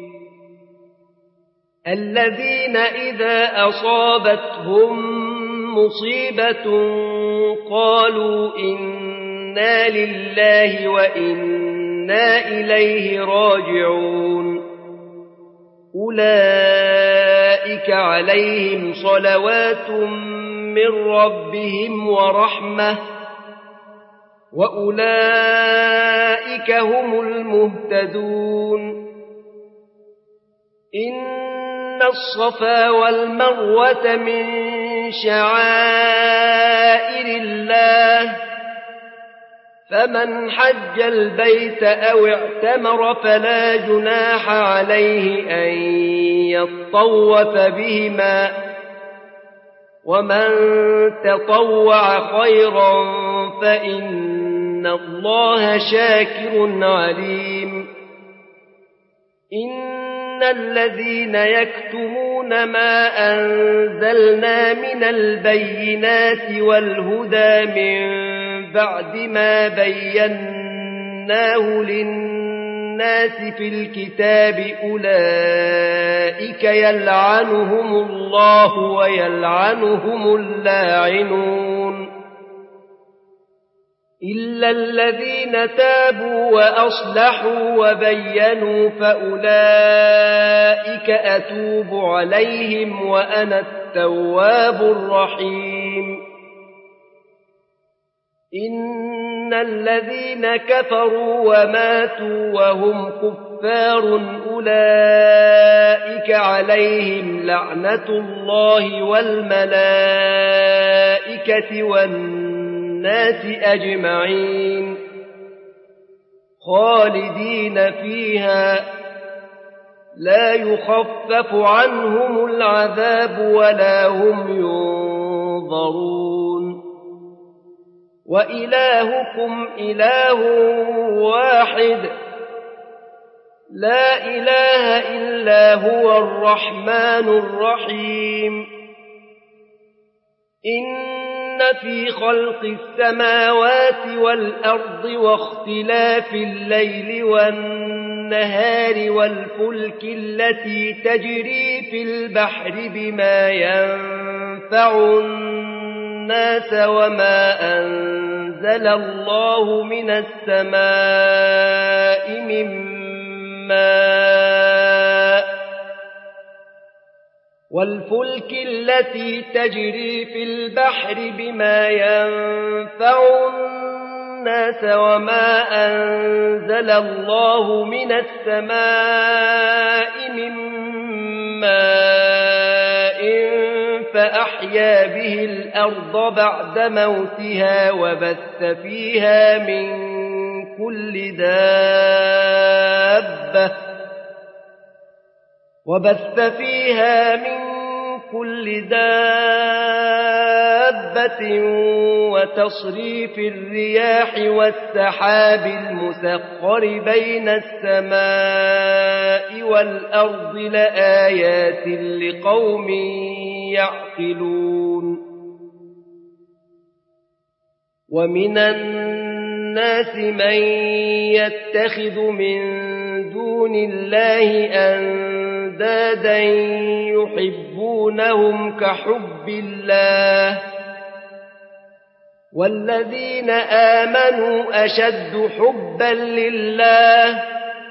الذين إذا أصابتهم مصيبة قالوا إنا لله وإنا إليه راجعون أولئك عليهم صلوات من ربهم ورحمة وأولئك هم المهتدون إن الصفا والمروة من شعائر الله فمن حج البيت أو اعتمر فلا جناح عليه أن يطوف بهما ومن تطوع خيرا فإن الله شاكر عليم إن الذين يكتمون ما أنزلنا من البينات والهدى من بعد ما بيناه للناس في الكتاب أولئك يلعنهم الله ويلعنهم اللاعنون إلا الذين تابوا وأصلحوا وبينوا فأولئك أتوب عليهم وأنا التواب الرحيم إن الذين كفروا وماتوا وهم كفار أولئك عليهم لعنة الله والملائكة والناس الناس أجمعين خالدين فيها لا يخفف عنهم العذاب ولا هم ينظرون وإلهكم إله واحد لا إله إلا هو الرحمن الرحيم إن في خلق السماوات والأرض واختلاف الليل والنهار والفلك التي تجري في البحر بما ينفع الناس وما أنزل الله من السماء من ماء والفلك التي تجري في البحر بما ينفع الناس وما أنزل الله من السماء من ماء فأحيا به الأرض بعد موتها وبث فيها من كل دابة وبث فيها من كل دابة وتصريف الرياح والسحاب المسخر بين السماء والأرض لآيات لقوم يعقلون ومن الناس من يتخذ من دون الله أندادا يحبونهم كحب الله والذين آمنوا أشد حبا لله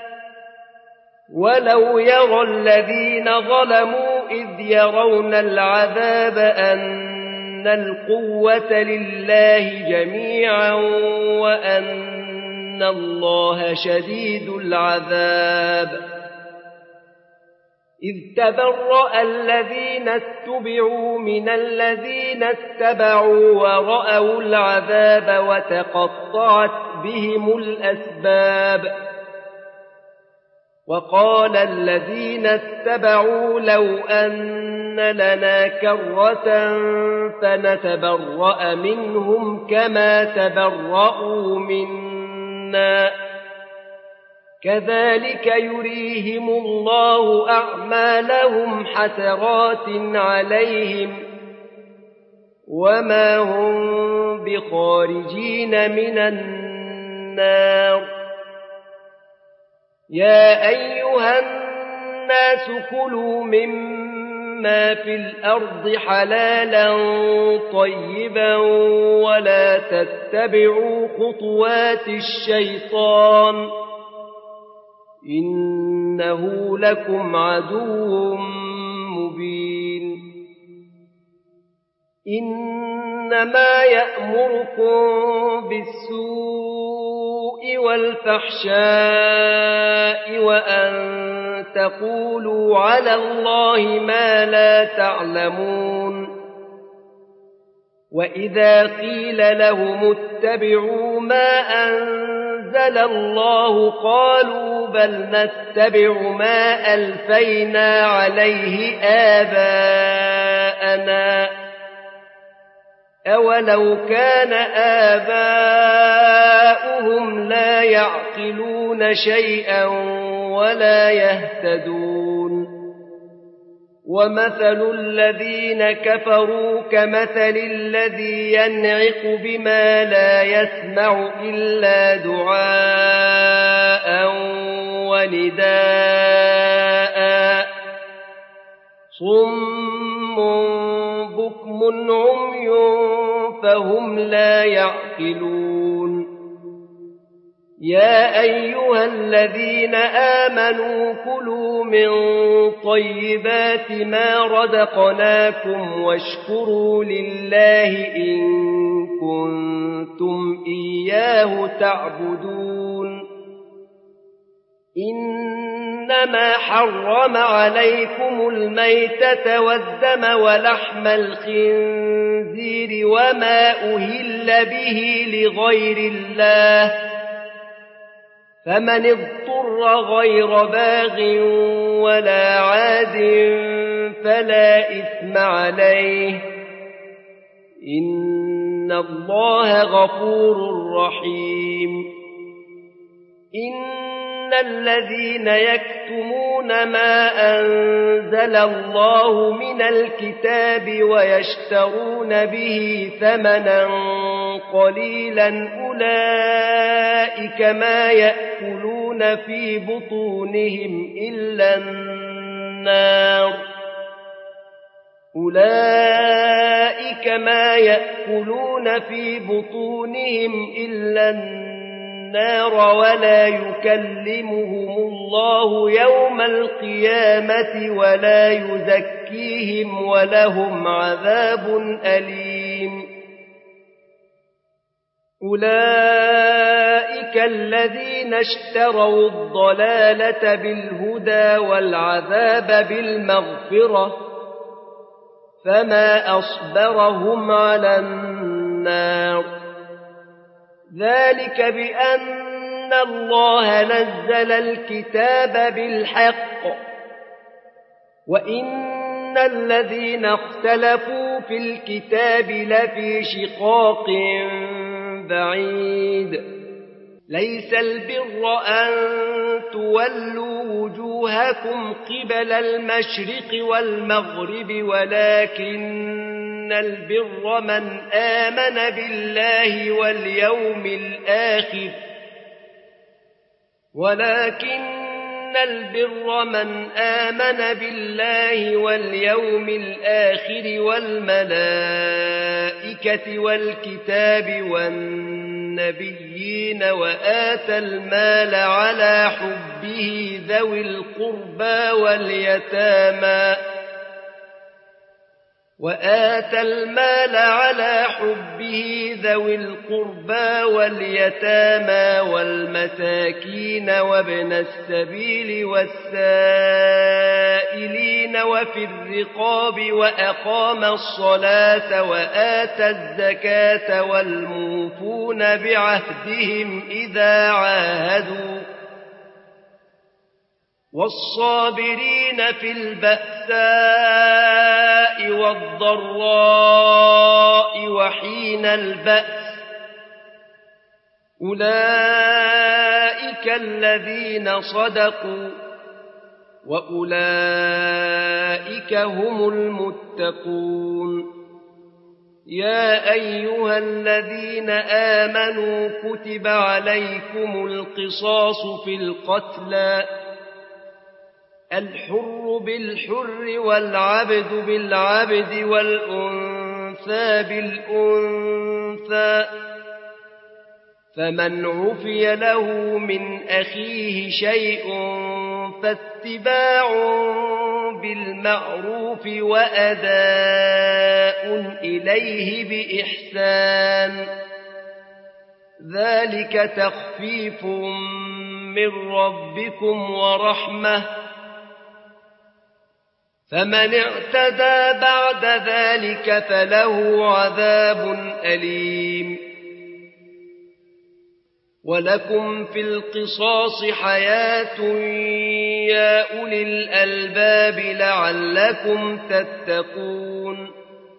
ولو يرى الذين ظلموا إذ يرون العذاب أن أن القوة لله جميعا وأن الله شديد العذاب إذ تبرأ الذين اتبعوا من الذين اتبعوا ورأوا العذاب وتقطعت بهم الأسباب وقال الذين اتبعوا لو أن لنا كرة فنتبرأ منهم كما تبرأوا منا كذلك يريهم الله أعمالهم حسرات عليهم وما هم بخارجين من النار يا أيها الناس كلوا مما في الأرض حلالا طيبا ولا تتبعوا خطوات الشيطان إنه لكم عدو مبين إنما يأمركم بالسوء والفحشاء وأن تقولوا على الله ما لا تعلمون وإذا قيل لهم اتبعوا ما أنزل الله قالوا بل نتبع ما ألفينا عليه آباءنا أولو كان آباؤهم لا يعقلون شيئا ولا يهتدون ومثل الذين كفروا كمثل الذي ينعق بما لا يسمع إلا دعاء ونداء صم بكم عمي فهم لا يعقلون يا أيها الذين آمنوا كلوا من طيبات ما رزقناكم واشكروا لله إن كنتم إياه تعبدون إنما إنما حرم عليكم الميتة والدم ولحم الخنزير وما أهل به لغير الله فمن اضطر غير باغ ولا عاد فلا إثم عليه إن الله غفور رحيم إن الذين يكتمون ما أنزل الله من الكتاب ويشترون به ثمنا قليلا أولئك ما يأكلون في بطونهم إلا النار أولئك ما يأكلون في بطونهم إلا النار ولا يكلمهم الله يوم القيامة ولا يزكيهم ولهم عذاب أليم أولئك الذين اشتروا الضلالة بالهدى والعذاب بالمغفرة فما أصبرهم على النار ذلك بأن الله نزل الكتاب بالحق وإن الذين اختلفوا في الكتاب لفي شقاق بعيد ليس البر أن تولوا وجوهكم قبل المشرق والمغرب ولكن البر من آمن بالله واليوم الآخر ولكن البر من آمن بالله واليوم الآخر والملائكة والكتاب والنبيين وآتى المال على حبه ذوي القربى واليتامى وآتى المال على حبه ذوي القربى واليتامى والمساكين وابن السبيل والسائلين وفي الرقاب وأقام الصلاة وآتى الزكاة والموفون بعهدهم إذا عاهدوا والصابرين في البأساء والضراء وحين البأس أولئك الذين صدقوا وأولئك هم المتقون يا أيها الذين آمنوا كتب عليكم القصاص في القتلى الحر بالحر والعبد بالعبد والأنثى بالأنثى فمن عفي له من أخيه شيء فاتباع بالمعروف وأداء إليه بإحسان ذلك تخفيف من ربكم ورحمة فمن اعتدى بعد ذلك فله عذاب أليم ولكم في القصاص حياة يا أولي الألباب لعلكم تتقون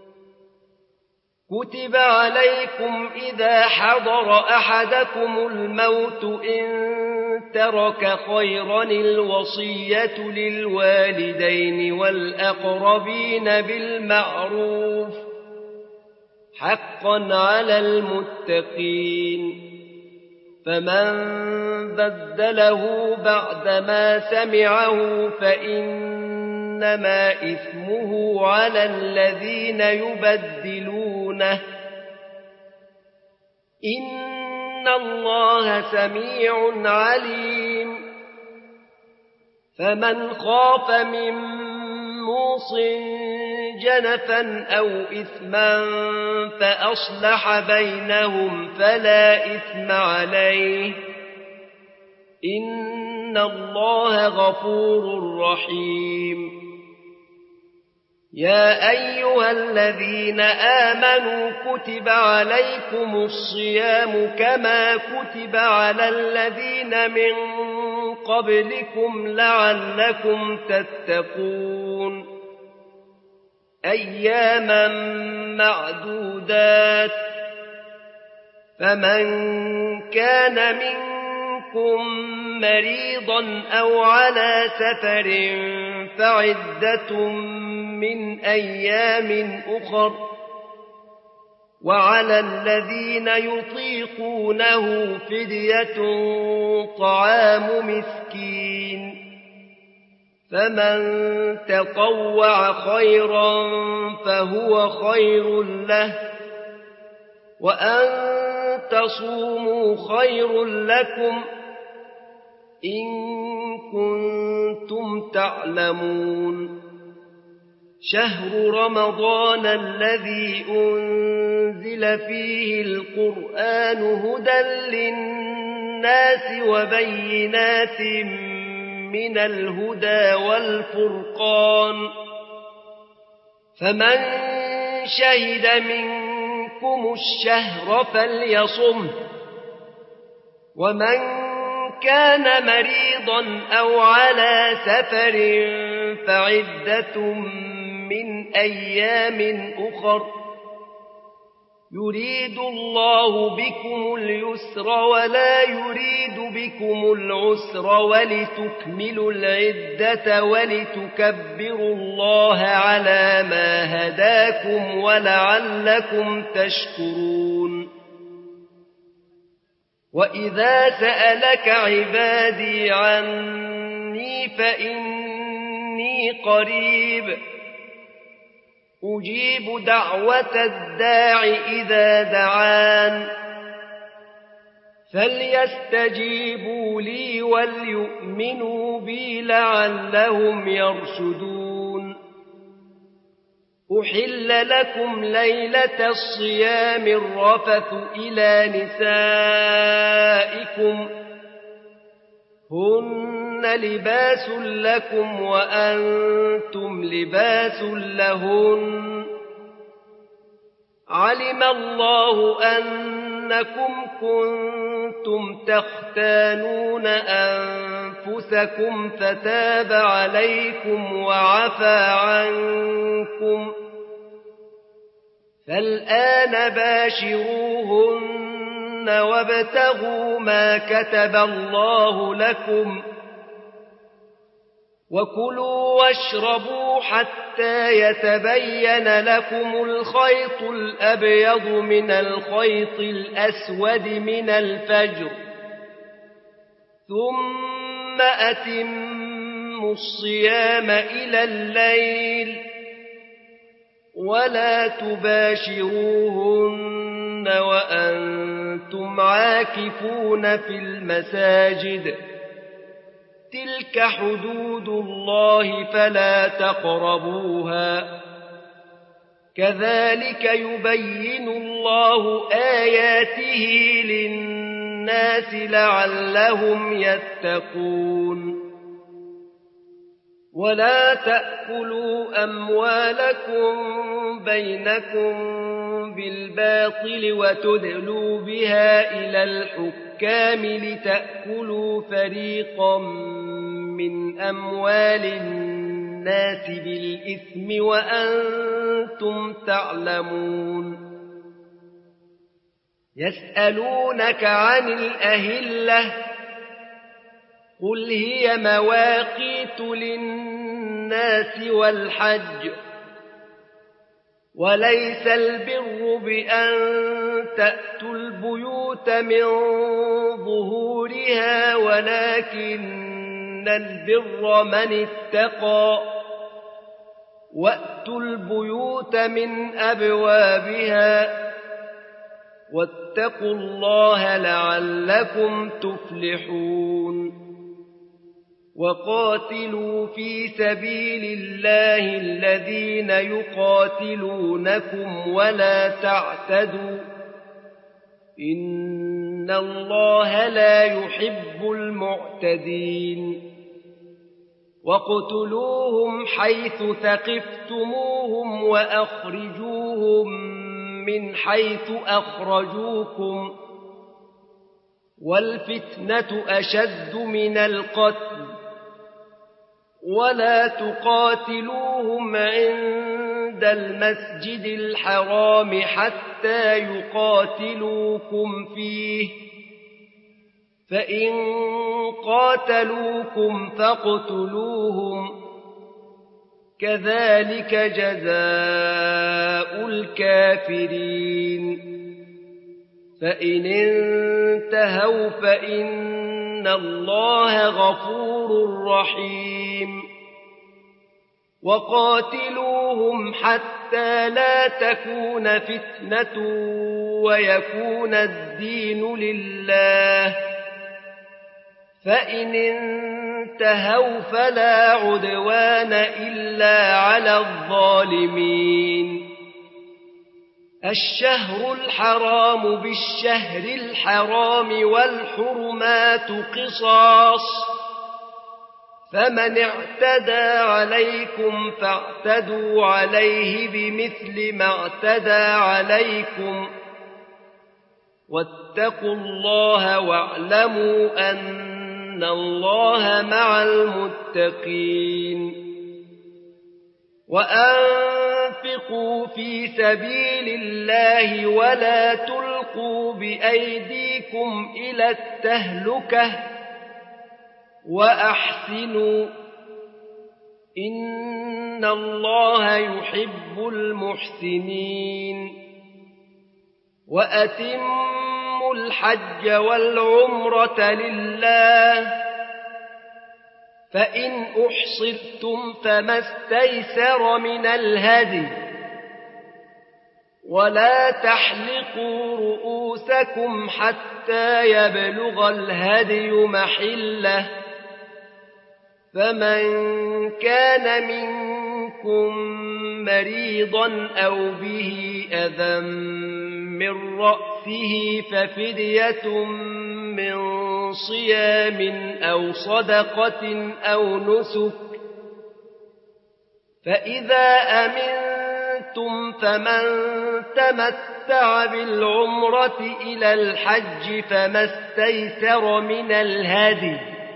كتب عليكم إذا حضر أحدكم الموت إن ترك خيرا الوصية للوالدين والأقربين بالمعروف حقا على المتقين فمن بدله بعدما سمعه فإنما إثمه على الذين يبدلونه إن الله سميع عليم فمن خاف من موص جنفا أو إثما فأصلح بينهم فلا إثم عليه إن إن الله غفور رحيم يا أيها الذين آمنوا كتب عليكم الصيام كما كتب على الذين من قبلكم لعلكم تتقون أياما معدودات فمن كان منكم مريضا أو على سفر فعدة من أيام أخر وعلى الذين يطيقونه فدية طعام مسكين فمن تطوع خيرا فهو خير له وأن تصوموا خير لكم إن كنتم تعلمون شهر رمضان الذي أنزل فيه القرآن هدى للناس وبينات من الهدى والفرقان فمن شهد منكم الشهر فليصم ومن كان مريضا أو على سفر فعدة من أيام أخر يريد الله بكم اليسر ولا يريد بكم العسر ولتكملوا العدة ولتكبروا الله على ما هداكم ولعلكم تشكرون وإذا سألك عبادي عني فإني قريب أجيب دعوة الداع إذا دعان فليستجيبوا لي وليؤمنوا بي لعلهم يرشدون أحل لكم ليلة الصيام الرفث إلى نسائكم هن لباس لكم وأنتم لباس لهن علم الله أنكم كنتم تختانون أنفسكم فتاب عليكم وعفى عنكم فالآن باشروهن وابتغوا ما كتب الله لكم وكلوا واشربوا حتى يتبين لكم الخيط الأبيض من الخيط الأسود من الفجر ثم أتموا الصيام إلى الليل ولا تباشروهن وأنتم عاكفون في المساجد تلك حدود الله فلا تقربوها كذلك يبين الله آياته للناس لعلهم يتقون ولا تأكلوا أموالكم بينكم بالباطل وتدلوا بها إلى الحكام لتأكلوا فريقا من أموال الناس بالإثم وأنتم تعلمون يسألونك عن الأهلة قل هي مواقيت للناس والحج وليس البر بأن تأتوا البيوت من ظهورها ولكن البر من اتقى وأتوا البيوت من أبوابها واتقوا الله لعلكم تفلحون وقاتلوا في سبيل الله الذين يقاتلونكم ولا تعتدوا إن إن الله لا يحب المعتدين واقتلوهم حيث ثقفتموهم وأخرجوهم من حيث أخرجوكم والفتنة أشد من القتل ولا تقاتلوهم عند المسجد الحرام حتى يقاتلوكم فيه فإن قاتلوكم فاقتلوهم كذلك جزاء الكافرين فإن انتهوا فإن الله غفور رحيم وقاتلوهم حتى لا تكون فتنة ويكون الدين لله فإن انتهوا فلا عدوان إلا على الظالمين الشهر الحرام بالشهر الحرام والحرمات قصاص فمن اعتدى عليكم فاعتدوا عليه بمثل ما اعتدى عليكم واتقوا الله واعلموا أن الله مع المتقين وأنفقوا في سبيل الله ولا تلقوا بأيديكم إلى التهلكة وأحسنوا إن الله يحب المحسنين وأتموا الحج والعمرة لله فإن أحصرتم فما استيسر من الهدي ولا تحلقوا رؤوسكم حتى يبلغ الهدي محله فمن كان منكم مريضا أو به أذى من رأسه ففدية من صيام أو صدقة أو نسك فإذا أمنتم فمن تمتع بالعمرة إلى الحج فما استيسر من الهدي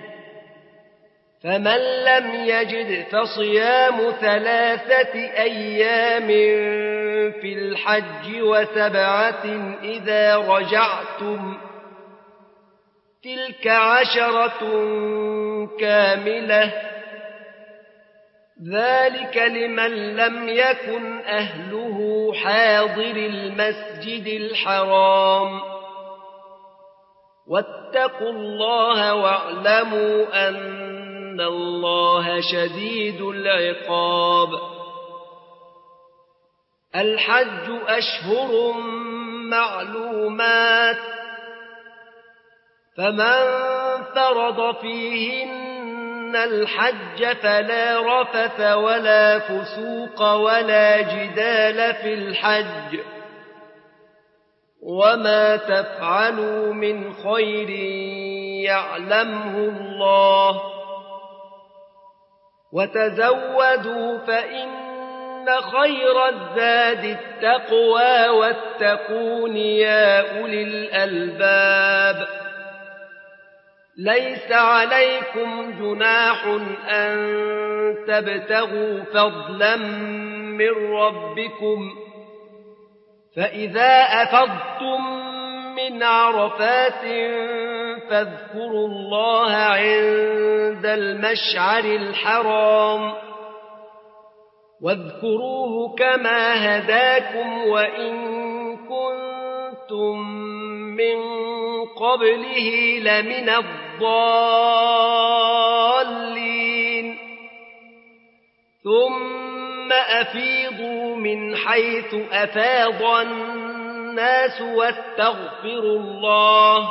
فمن لم يجد فصيام ثلاثة أيام في الحج وسبعة إذا رجعتم تلك عشرة كاملة ذلك لمن لم يكن أهله حاضر المسجد الحرام واتقوا الله واعلموا أن الله شديد العقاب الحج أشهر معلومات فمن فرض فيهن الحج فلا رفث ولا فسوق ولا جدال في الحج وما تفعلوا من خير يعلمه الله وتزودوا فإن خير الزاد التقوى واتقون يا أولي الألباب ليس عليكم جناح أن تبتغوا فضلا من ربكم فإذا أفضتم من عرفات فاذكروا الله عند المشعر الحرام واذكروه كما هداكم وإن كنتم من قبله لمن الضالين ثم أفيضوا من حيث أفاض الناس واستغفروا الله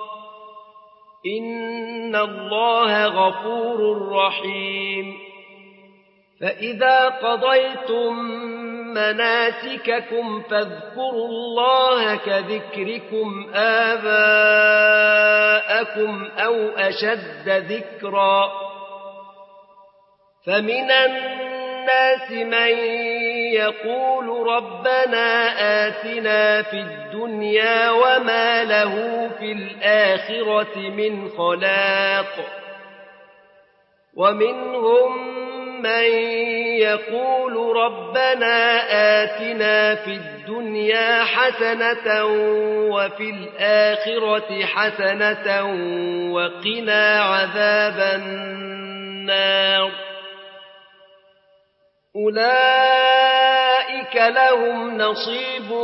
إن الله غفور رحيم فإذا قضيتم مناسككم فاذكروا الله كذكركم آباءكم أو أشد ذكرا فمن الناس من يقول ربنا آتنا في الدنيا وما له في الآخرة من خلاق ومنهم من يقول ربنا آتنا في الدنيا حسنة وفي الآخرة حسنة وقنا عذاب النار أولئك لهم نصيب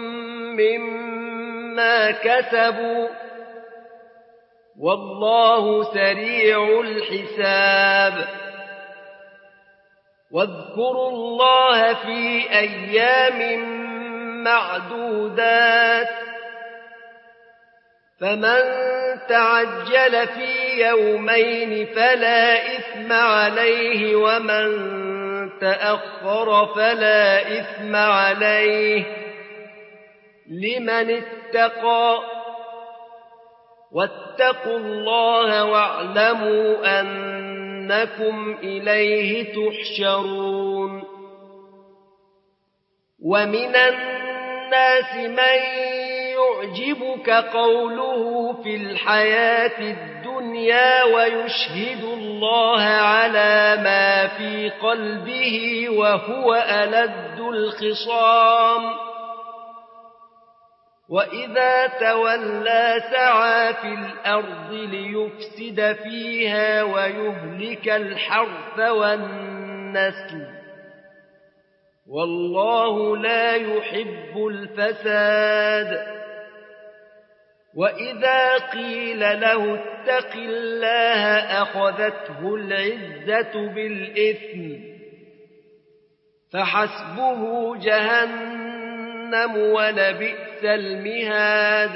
مما كسبوا والله سريع الحساب واذكروا الله في أيام معدودات فمن تعجل في يومين فلا إثم عليه ومن تأخر فلا إثم عليه لمن اتقى واتقوا الله واعلموا أنكم إليه تحشرون ومن الناس من يعجبك قوله في الحياة الدنيا ويشهد الله على ما في قلبه وهو ألد الخصام وإذا تولى سعى في الأرض ليفسد فيها ويهلك الحرث والنسل والله لا يحب الفساد وإذا قيل له اتق الله أخذته العزة بالإثم فحسبه جهنم ولبئس المهاد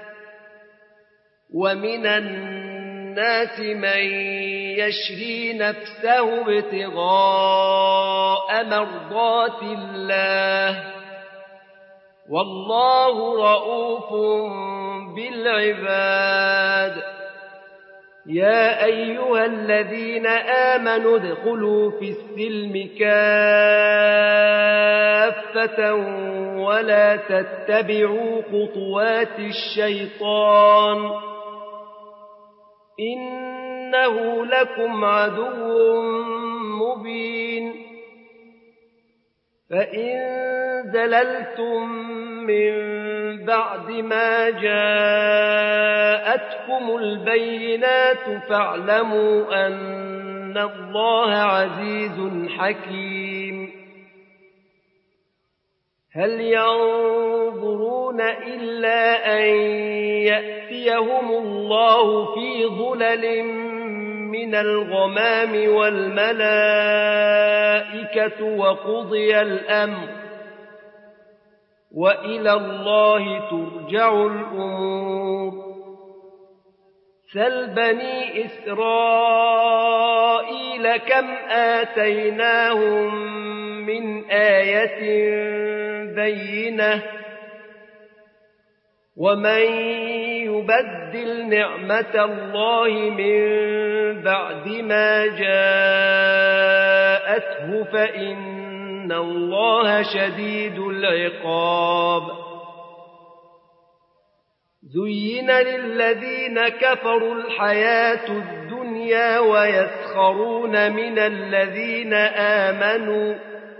ومن الناس من يشري نفسه ابتغاء مرضات الله والله رؤوف بالعباد يا أيها الذين آمنوا ادخلوا في السلم كافة ولا تتبعوا خطوات الشيطان إنه لكم عدو مبين فإن زللتم من بعد ما جاءتكم البينات فاعلموا أن الله عزيز حكيم هل ينظرون إلا أن يأتيهم الله في ظلل من الغمام والملائكة وقضي الأمر وإلى الله ترجع الأمور سل بني إسرائيل كم آتيناهم من آية بينة ومن يبدل نعمة الله من بعد ما جاءته فإن الله شديد العقاب زين للذين كفروا الحياة الدنيا ويسخرون من الذين آمنوا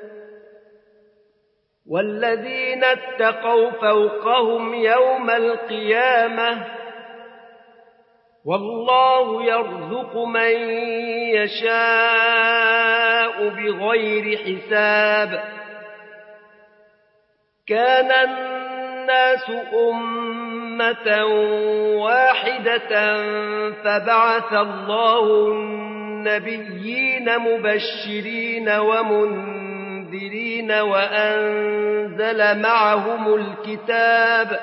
والذين اتقوا فوقهم يوم القيامة والله يرزق من يشاء بغير حساب كان الناس أمة واحدة فبعث الله النبيين مبشرين ومنذرين وأنزل معهم الكتاب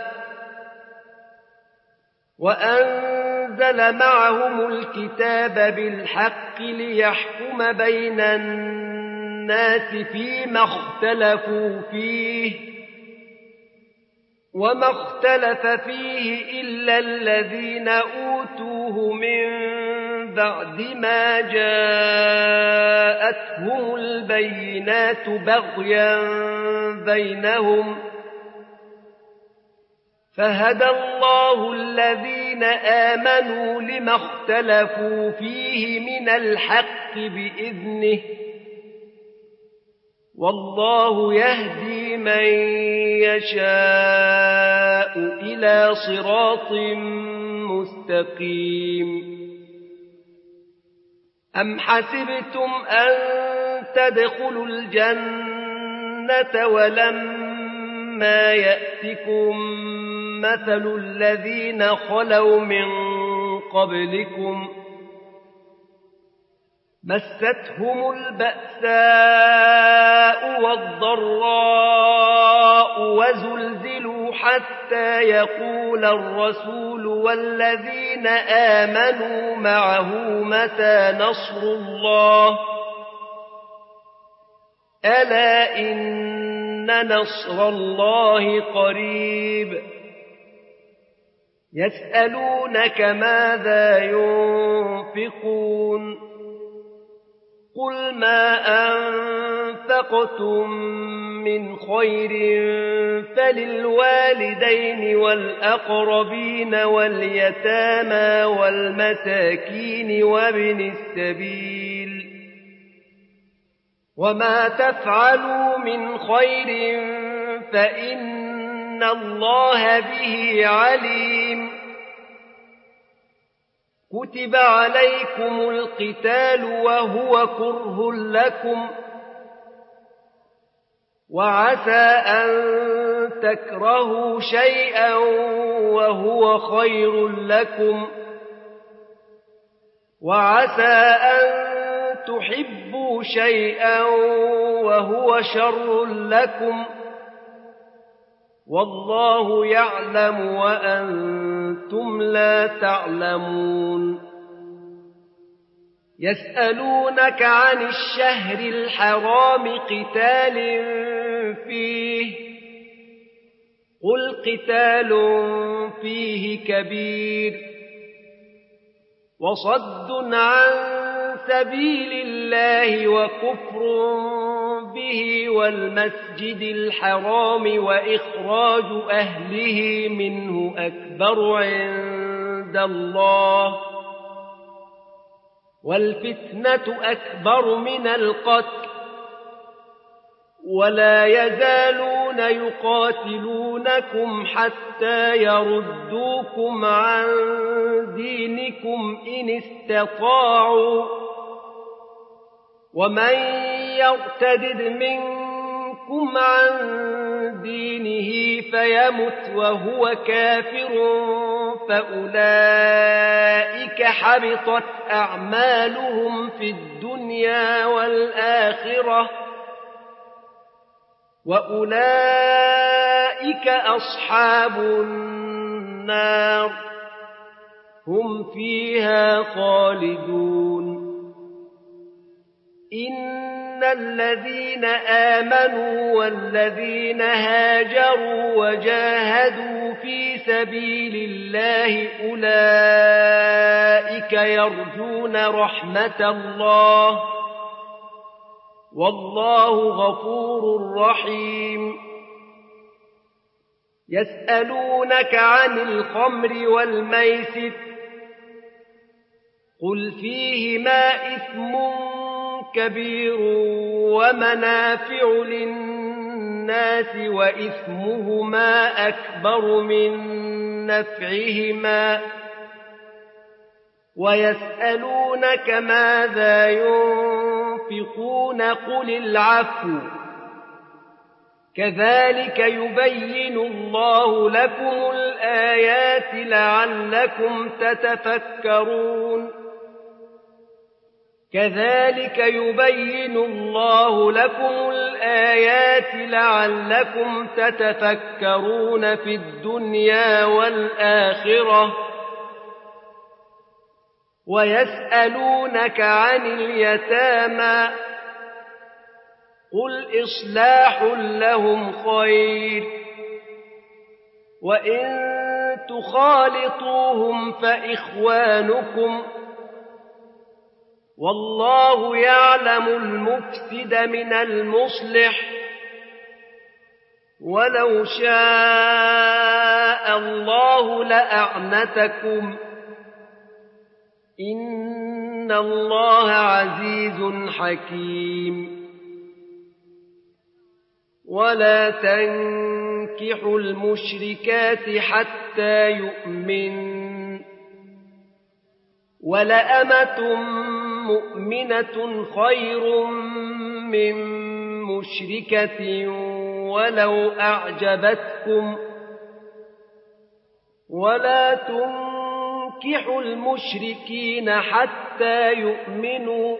وأنزل معهم الكتاب بالحق ليحكم بين الناس الناس فيما اختلفوا فيه وما اختلف فيه إلا الذين أوتوه من بعد ما جاءتهم البينات بغيا بينهم فهدى الله الذين آمنوا لما اختلفوا فيه من الحق بإذنه والله يهدي من يشاء إلى صراط مستقيم أم حسبتم أن تدخلوا الجنة ولما يأتكم مثل الذين خلوا من قبلكم مستهم البأساء والضراء وزلزلوا حتى يقول الرسول والذين آمنوا معه متى نصر الله ألا إن نصر الله قريب يسألونك ماذا ينفقون قل ما أنفقتم من خير فللوالدين والأقربين واليتامى والمساكين وابن السبيل وما تفعلوا من خير فإن الله به عليم كتب عليكم القتال وهو كره لكم وعسى أن تكرهوا شيئا وهو خير لكم وعسى أن تحبوا شيئا وهو شر لكم والله يعلم وأنتم لا تعلمون يسألونك عن الشهر الحرام قتال فيه قل قتال فيه كبير وصد عن سبيل الله وكفر به والمسجد الحرام وإخراج أهله منه أكبر عند الله والفتنة أكبر من القتل ولا يزالون يقاتلونكم حتى يردوكم عن دينكم إن استطاعوا ومن يرتد منكم عن دينه فيمت وهو كافر فأولئك حبطت أعمالهم في الدنيا والآخرة وأولئك أصحاب النار هم فيها خالدون إن الذين آمنوا والذين هاجروا وجاهدوا في سبيل الله أولئك يرجون رحمة الله والله غفور رحيم يسألونك عن الخمر والميسر قل فيهما إثم كبير ومنافع للناس وإثمهما أكبر من نفعهما ويسألونك ماذا ينفقون قل العفو كذلك يبين الله لكم الآيات لعلكم تتفكرون كذلك يبين الله لكم الآيات لعلكم تتفكرون في الدنيا والآخرة ويسألونك عن اليتامى قل إصلاح لهم خير وإن تخالطوهم فإخوانكم والله يعلم المفسد من المصلح ولو شاء الله لأعنتكم إن الله عزيز حكيم ولا تنكحوا المشركات حتى يؤمن ولأمة مؤمنة خير من مشركة ولو أعجبتكم ولا تنكحوا المشركين حتى يؤمنوا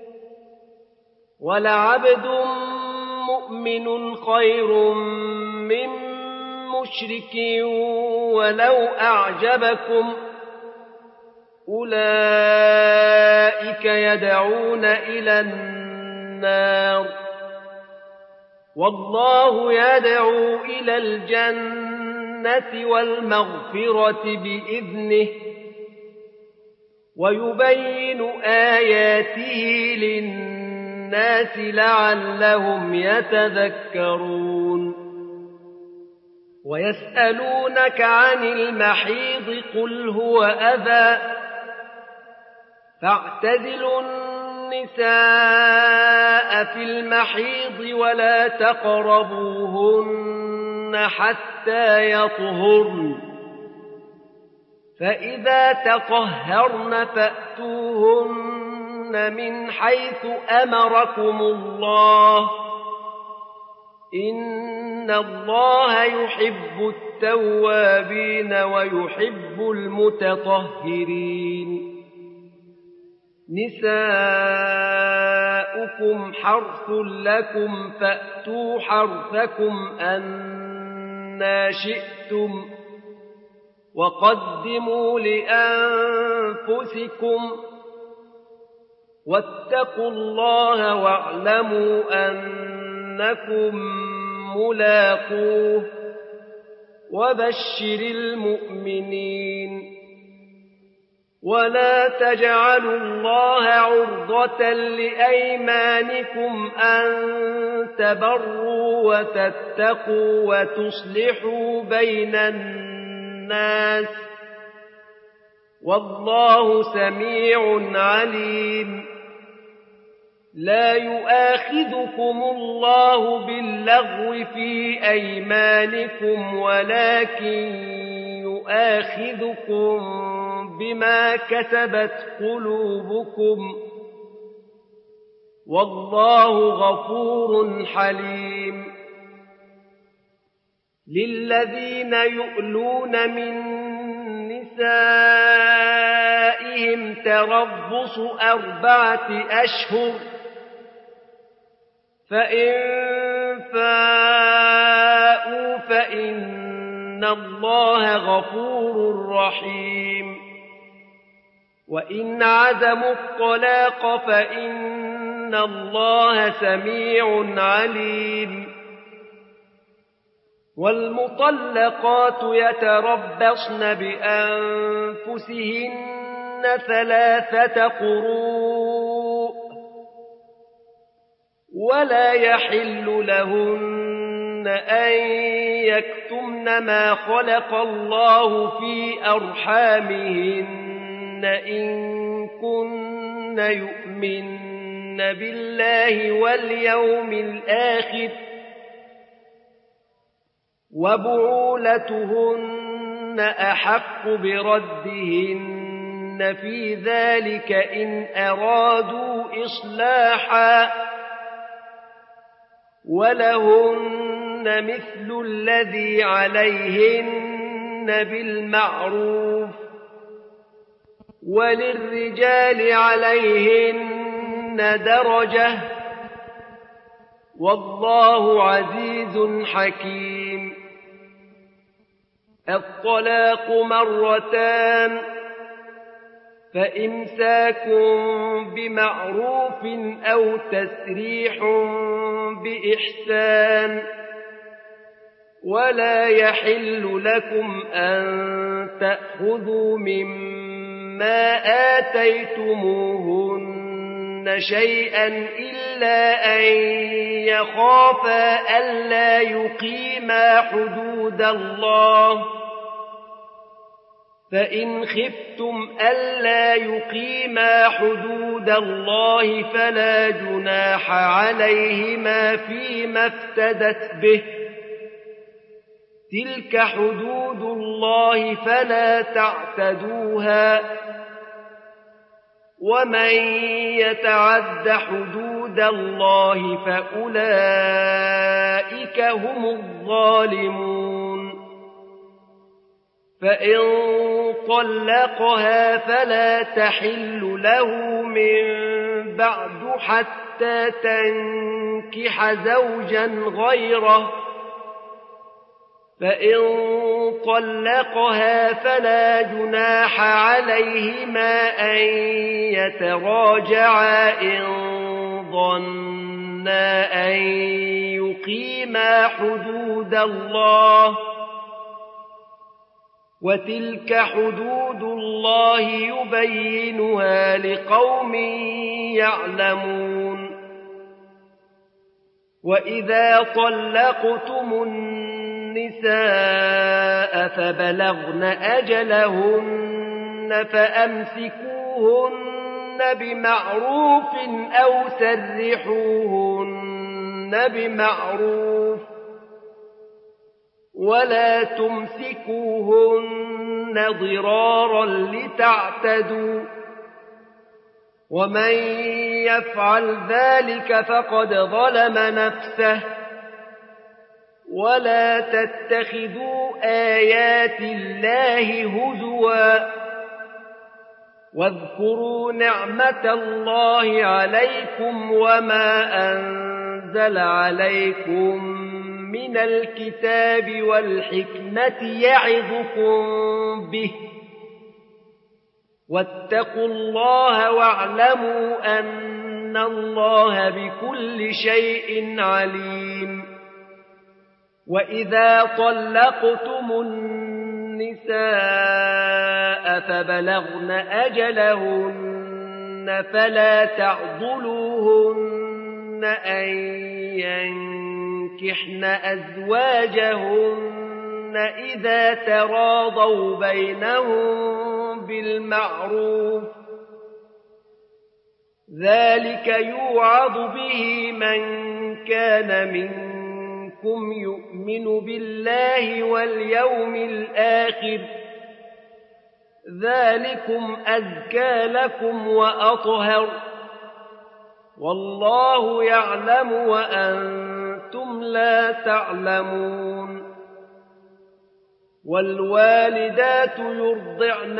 ولعبد مؤمن خير من مشرك ولو أعجبكم أولئك يدعون إلى النار والله يدعو إلى الجنة والمغفرة بإذنه ويبين آياته للناس لعلهم يتذكرون ويسألونك عن المحيض قل هو أذى فاعتزلوا النساء في المحيض ولا تقربوهن حتى يطهرن فإذا تطهرن فأتوهن من حيث أمركم الله إن الله يحب التوابين ويحب المتطهرين نساؤكم حرث لكم فأتوا حرثكم أنى شئتم وقدموا لأنفسكم واتقوا الله واعلموا أنكم ملاقوه وبشر المؤمنين ولا تجعلوا الله عرضة لأيمانكم أن تبروا وتتقوا وتصلحوا بين الناس والله سميع عليم لا يؤاخذكم الله باللغو في أيمانكم ولكن يؤاخذكم بما كسبت قلوبكم والله غفور حليم للذين يؤلون من نسائهم تربص أربعة أشهر فإن فاءوا فإن الله غفور رحيم وإن عزموا الطلاق فإن الله سميع عليم والمطلقات يتربصن بأنفسهن ثلاثة قروء ولا يحل لهن أن يكتمن ما خلق الله في أرحامهن إن كن يؤمن بالله واليوم الآخر وبعولتهن أحق بردهن في ذلك إن أرادوا إصلاحا ولهن مثل الذي عليهن بالمعروف وللرجال عليهن درجة والله عزيز حكيم الطلاق مرتان فإمساك بمعروف أو تسريح بإحسان ولا يحل لكم أن تأخذوا مما آتيتموهن شيئا إلا أن يخافا ألا يقيما حدود الله فإن خفتم ألا يقيما حدود الله فلا جناح عليهما فيما افتدت به تلك حدود الله فلا تعتدوها ومن يتعد حدود الله فأولئك هم الظالمون فإن طلقها فلا تحل له من بعد حتى تنكح زوجا غيره فإن طلقها فلا جناح عليهما أن يتراجعا إن ظنا أن يقيما حدود الله وتلك حدود الله يبينها لقوم يعلمون وإذا طلقتم النساء فبلغن أجلهن فأمسكوهن بمعروف أو سرحوهن بمعروف ولا تمسكوهن ضرارا لتعتدوا ومن يفعل ذلك فقد ظلم نفسه ولا تتخذوا آيات الله هزوا واذكروا نعمة الله عليكم وما أنزل عليكم من الكتاب والحكمة يعظكم به واتقوا الله واعلموا أن الله بكل شيء عليم وإذا طلقتم النساء فبلغن أجلهن فلا تعضلوهن أن ينكحن أزواجهن إذا تراضوا بينهم بالمعروف ذلك يوعظ به من كان منكم يؤمن بالله واليوم الآخر ذلكم أزكى لكم وأطهر والله يعلم وأنتم لا تعلمون والوالدات يرضعن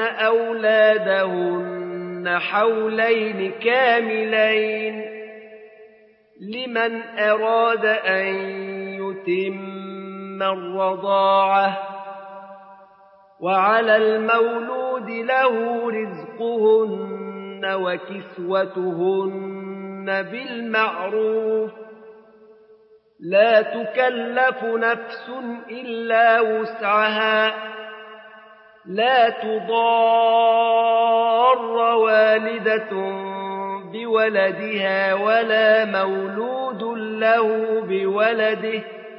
أولادهن حولين كاملين لمن أراد أن يتم الرضاعة وعلى المولود له رزقهن وكسوتهن بالمعروف لا تكلف نفس إلا وسعها لا تضار والدة بولدها ولا مولود له بولده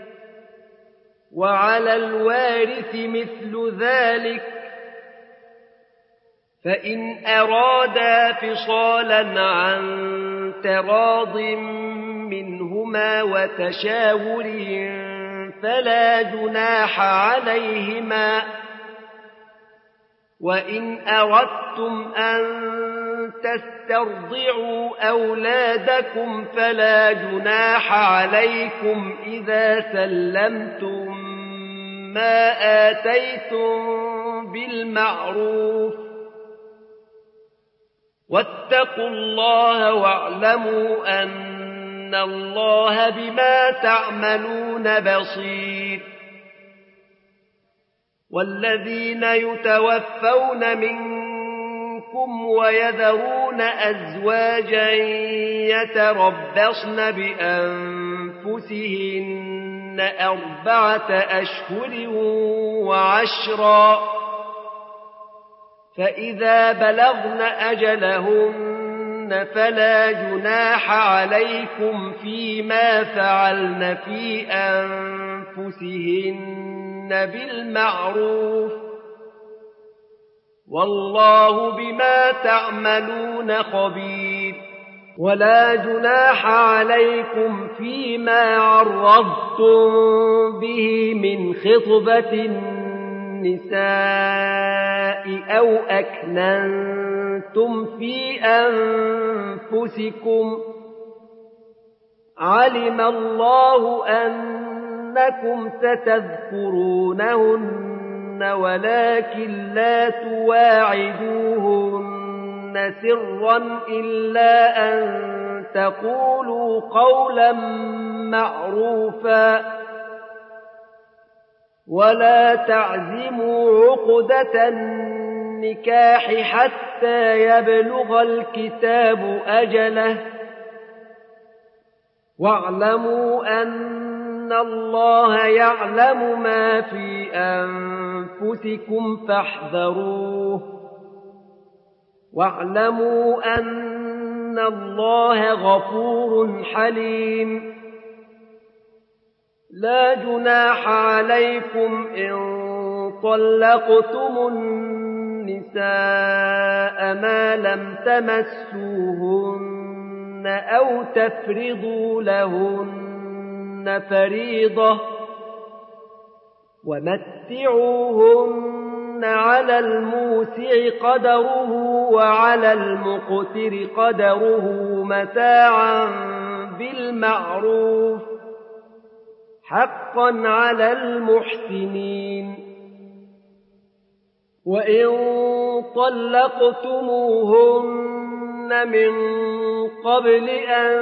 وعلى الوارث مثل ذلك فإن أرادا فصالا عن تراض منهما وتشاور فلا جناح عليهما وإن أردتم أن تسترضعوا أولادكم فلا جناح عليكم إذا سلمتم ما آتيتم بالمعروف واتقوا الله واعلموا أن الله بما تعملون بصير والذين يتوفون منكم ويذرون أزواجا يتربصن بأنفسهن أربعة أشهر وعشرا فإذا بلغن أجلهن فلا جناح عليكم فيما فعلن في أنفسهن بالمعروف والله بما تعملون خبير ولا جناح عليكم فيما عرضتم به من خطبة النساء أو أكننتم في أنفسكم علم الله أنكم ستذكرونهن ولكن لا تواعدوهن سرا إلا أن تقولوا قولا معروفا ولا تعزموا عقدة النكاح حتى يبلغ الكتاب أجله واعلموا أن الله يعلم ما في أنفسكم فاحذروه واعلموا أن الله غفور حليم لا جناح عليكم إن طلقتم النساء ما لم تمسوهن أو تفرضوا لهن فريضة ومتعوهن على الموسع قدره وعلى المقتر قدره متاعا بالمعروف حقا على المحسنين وإن طلقتموهن من قبل أن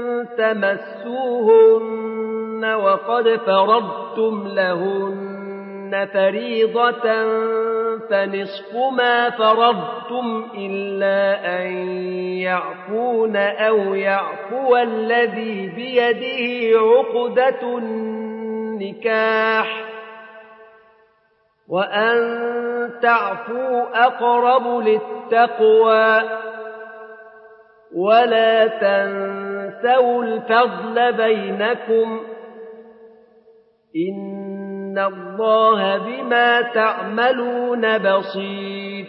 تمسوهن وقد فرضتم لهن فريضة فنصف ما فرضتم إلا أن يعفون أو يعفو الذي بيده عقدة النكاح وأن تعفوا أقرب للتقوى ولا تنسوا الفضل بينكم إن الله بما تعملون بصير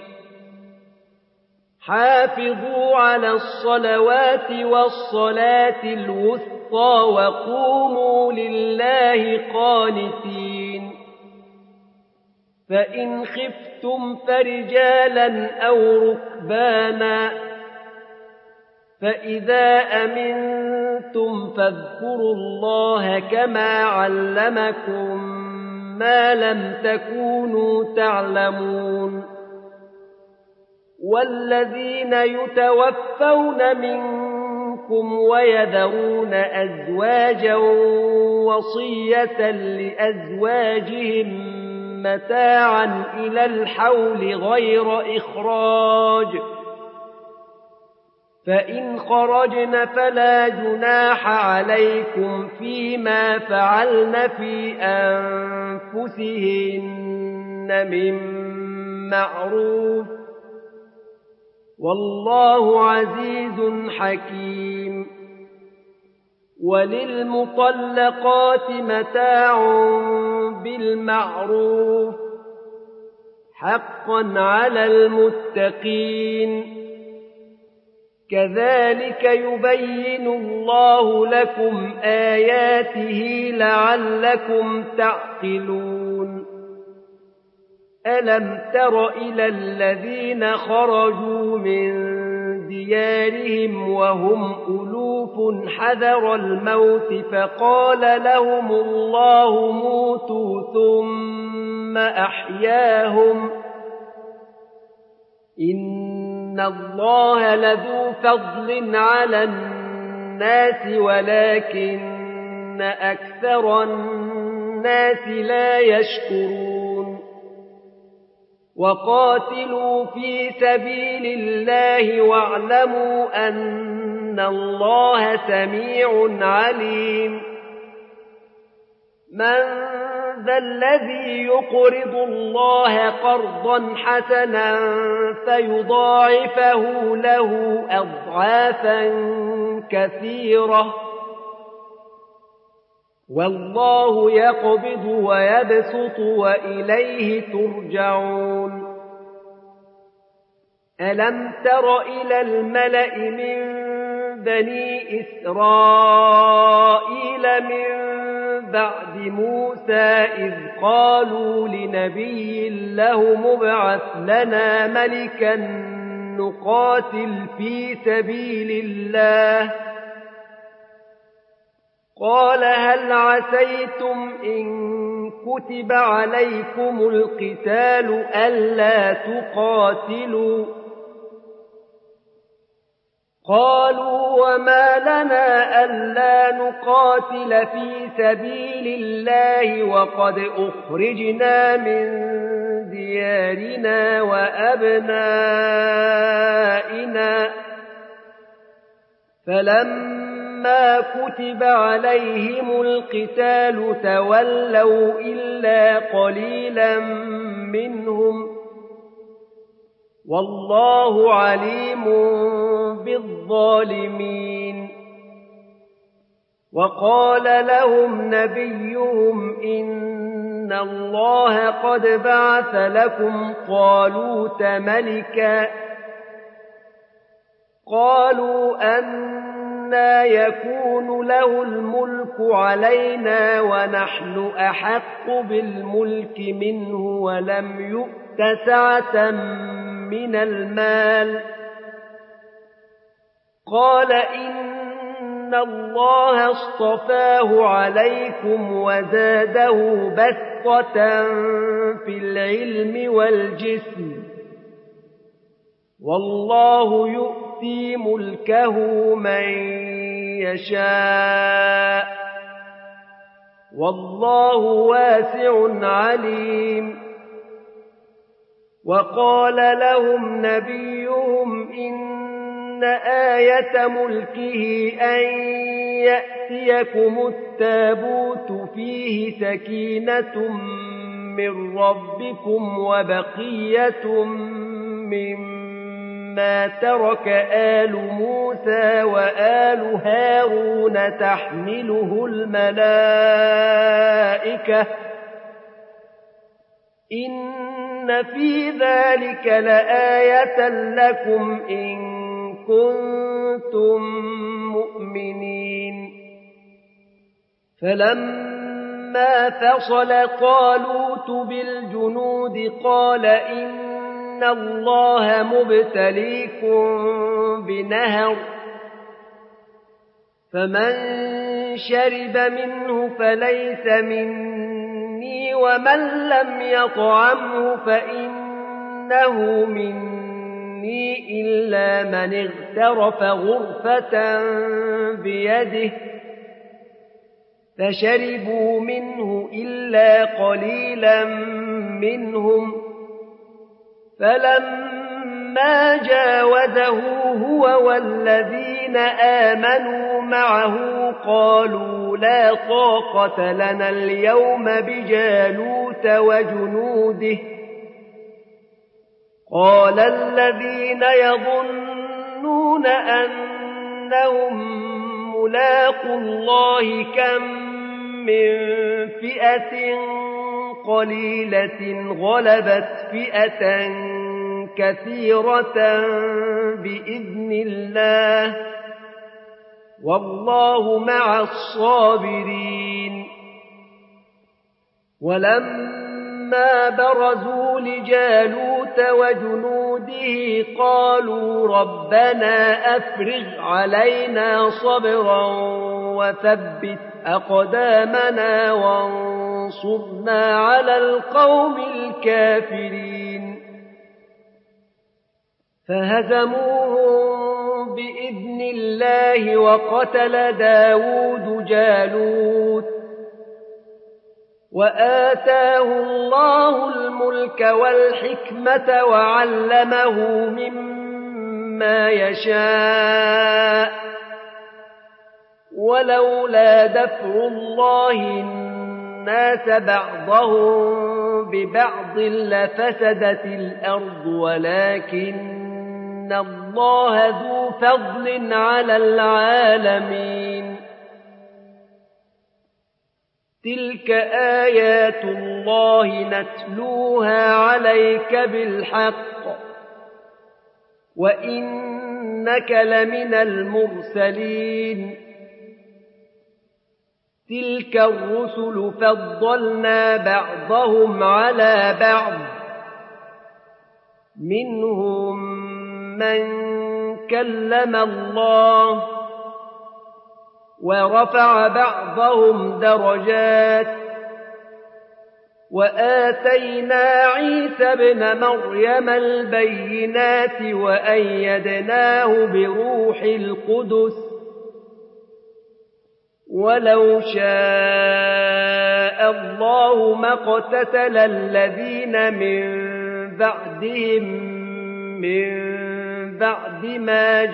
حافظوا على الصلوات والصلاة الوسطى وقوموا لله قانتين فإن خفتم فرجالا أو ركبانا فإذا أمنتم فاذكروا الله كما علمكم ما لم تكونوا تعلمون والذين يتوفون منكم ويذرون أزواجا وصية لأزواجهم متاعا إلى الحول غير إخراج فإن خرجن فلا جناح عليكم فيما فعلن في أنفسهن من معروف والله عزيز حكيم وللمطلقات متاع بالمعروف حقا على المتقين كذلك يبين الله لكم آياته لعلكم تعقلون ألم تر إلى الذين خرجوا من ديارهم وهم ألوف حذر الموت فقال لهم الله موتوا ثم أحياهم إن الله لذو فضل على الناس ولكن أكثر الناس لا يشكرون وقاتلوا في سبيل الله واعلموا أن الله سميع عليم من ذا الذي يقرض الله قرضا حسنا فيضاعفه له أضعافا كثيرة والله يقبض ويبسط وإليه ترجعون ألم تر إلى الملأ من بني إسرائيل من بعد موسى إذ قالوا لنبي له مبعث لنا ملكا نقاتل في سبيل الله قال هل عسيتم إن كتب عليكم القتال ألا تقاتلوا قالوا وما لنا ألا نقاتل في سبيل الله وقد أخرجنا من ديارنا وأبنائنا فلما كتب عليهم القتال تولوا إلا قليلا منهم والله عليم بالظالمين وقال لهم نبيهم إن الله قد بعث لكم طالوت ملكا قالوا أنى يكون له الملك علينا ونحن أحق بالملك منه ولم يؤت سعة من المال قال إن الله اصطفاه عليكم وزاده بسطة في العلم والجسم والله يؤتي ملكه من يشاء والله واسع عليم وقال لهم نبيهم إن آية ملكه أن يأتيكم التابوت فيه سكينة من ربكم وبقية مما ترك آل موسى وآل هارون تحمله الملائكة إن في ذلك لآية لكم إن كنتم مؤمنين فلما فصل طالوت بالجنود قال إن الله مبتليكم بنهر فمن شرب منه فليس مني ومن لم يطعمه فإنه مني إلا من اغترف غرفة بيده فشربوا منه إلا قليلا منهم فلما جاوزه هو والذين آمنوا معه قالوا لا طاقة لنا اليوم بجالوت وجنوده قال الذين يظنون أنهم ملاقوا الله كم من فئة قليلة غلبت فئة كثيرة بإذن الله والله مع الصابرين ولما برزوا لجالوت وجنوده قالوا ربنا أفرغ علينا صبرا وثبت أقدامنا وانصرنا على القوم الكافرين فهزموهم بإذن الله وقتل داود جالوت وآتاه الله الملك والحكمة وعلمه مما يشاء ولولا دفع الله الناس بعضهم ببعض لفسدت الأرض ولكن الله ذو فضل على العالمين تلك آيات الله نتلوها عليك بالحق وإنك لمن المرسلين تلك الرسل فضلنا بعضهم على بعض منهم من كلم الله ورفع بعضهم درجات وآتينا عيسى ابن مريم البينات وأيدناه بروح القدس ولو شاء الله ما اقتتل الذين من بعدهم من بعد ما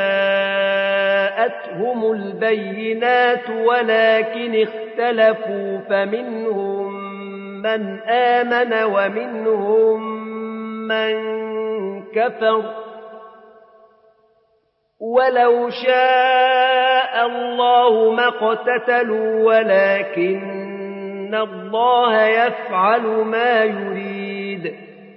جاءتهم البينات ولكن اختلفوا فمنهم من آمن ومنهم من كفر ولو شاء الله ما اقتتلوا ولكن الله يفعل ما يريد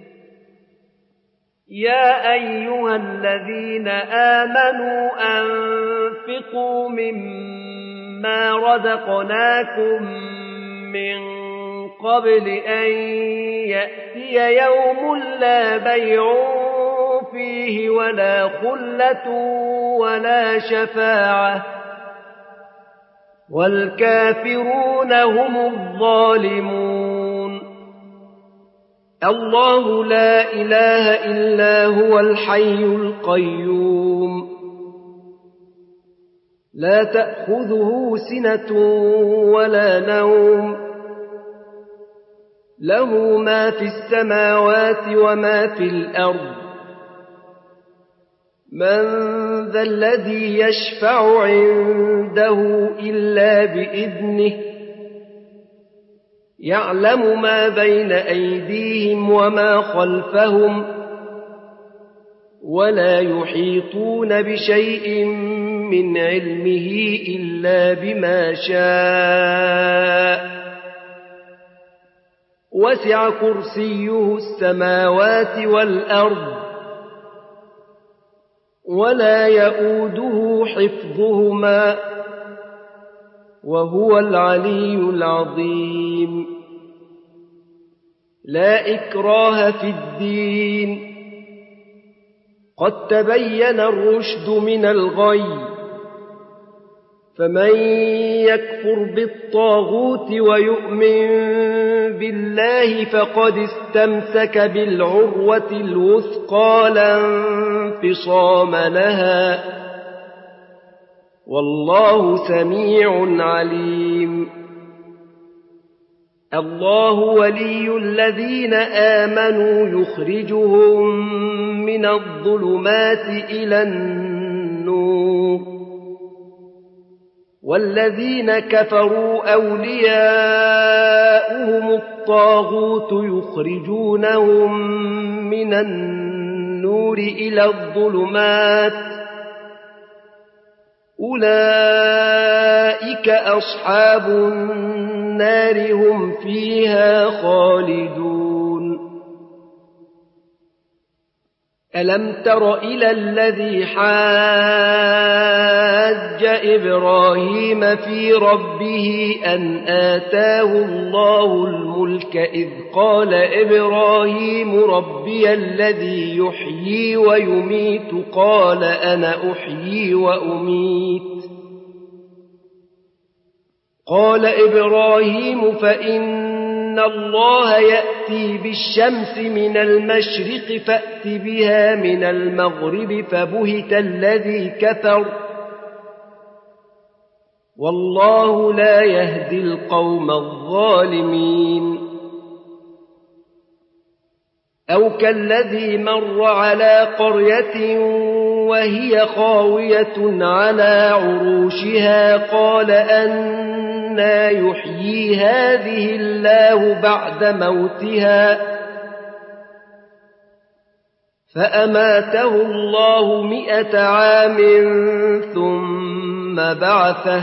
يا أيها الذين آمنوا أنفقوا مما رزقناكم من قبل أن يأتي يوم لا بيع فيه ولا خلة ولا شفاعة والكافرون هم الظالمون الله لا إله إلا هو الحي القيوم لا تأخذه سنة ولا نوم له ما في السماوات وما في الأرض من ذا الذي يشفع عنده إلا بإذنه يعلم ما بين أيديهم وما خلفهم ولا يحيطون بشيء من علمه إلا بما شاء وسع كرسيه السماوات والأرض ولا يؤوده حفظهما وهو العلي العظيم لا إكراه في الدين قد تبين الرشد من الغي فمن يكفر بالطاغوت ويؤمن بالله فقد استمسك بالعروة الوثقى لا انفصام لها والله سميع عليم الله ولي الذين آمنوا يخرجهم من الظلمات إلى النور والذين كفروا أولياؤهم الطاغوت يخرجونهم من النور إلى الظلمات أولئك أصحاب النار هم فيها خالدون ألم تر إلى الذي حاج إبراهيم في ربه أن آتاه الله الملك إذ قال إبراهيم ربي الذي يحيي ويميت قال أنا أحيي وأميت قال إبراهيم فإن الله يأتي بالشمس من المشرق فأت بها من المغرب فبهت الذي كفر والله لا يهدي القوم الظالمين. أو كالذي مر على قرية وهي خاوية على عروشها قال أنى يحيي هذه الله بعد موتها فأماته الله مئة عام ثم بعثه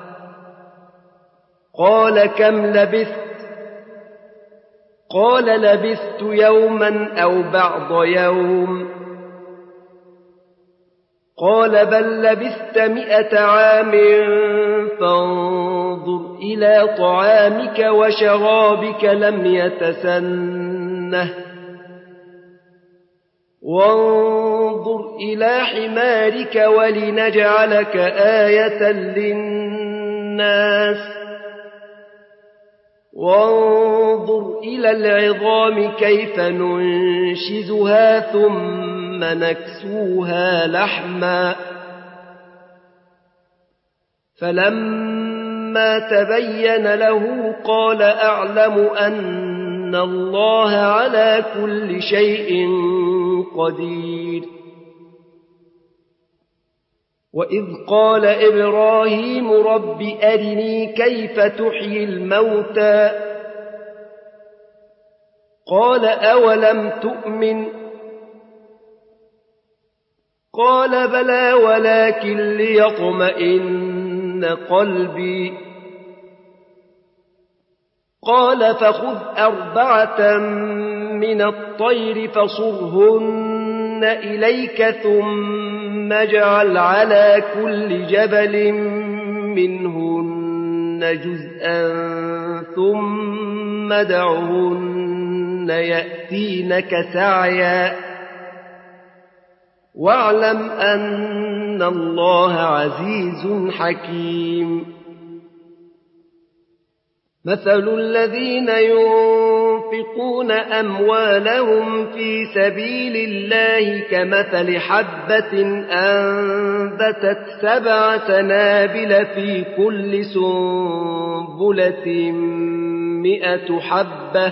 قال كم لبثت قال لبثت يوما أو بعض يوم قال بل لبثت مئة عام فانظر إلى طعامك وشرابك لم يتسنه وانظر إلى حمارك ولنجعلك آية للناس وانظر إلى العظام كيف ننشزها ثم نكسوها لحما فلما تبين له قال أعلم أن الله على كل شيء قدير. وإذ قال إبراهيم رب أرني كيف تحيي الموتى قال أولم تؤمن قال بلى ولكن ليطمئن قلبي قال فخذ أربعة من الطير فصرهن إليك ثم اجعل على كل جبل منهن جزءا ثم دعهن يأتينك سعيا واعلم أن الله عزيز حكيم. مثل الذين ينفقون أموالهم في سبيل الله كمثل حبة أنبتت سبع سنابل في كل سنبلة مئة حبة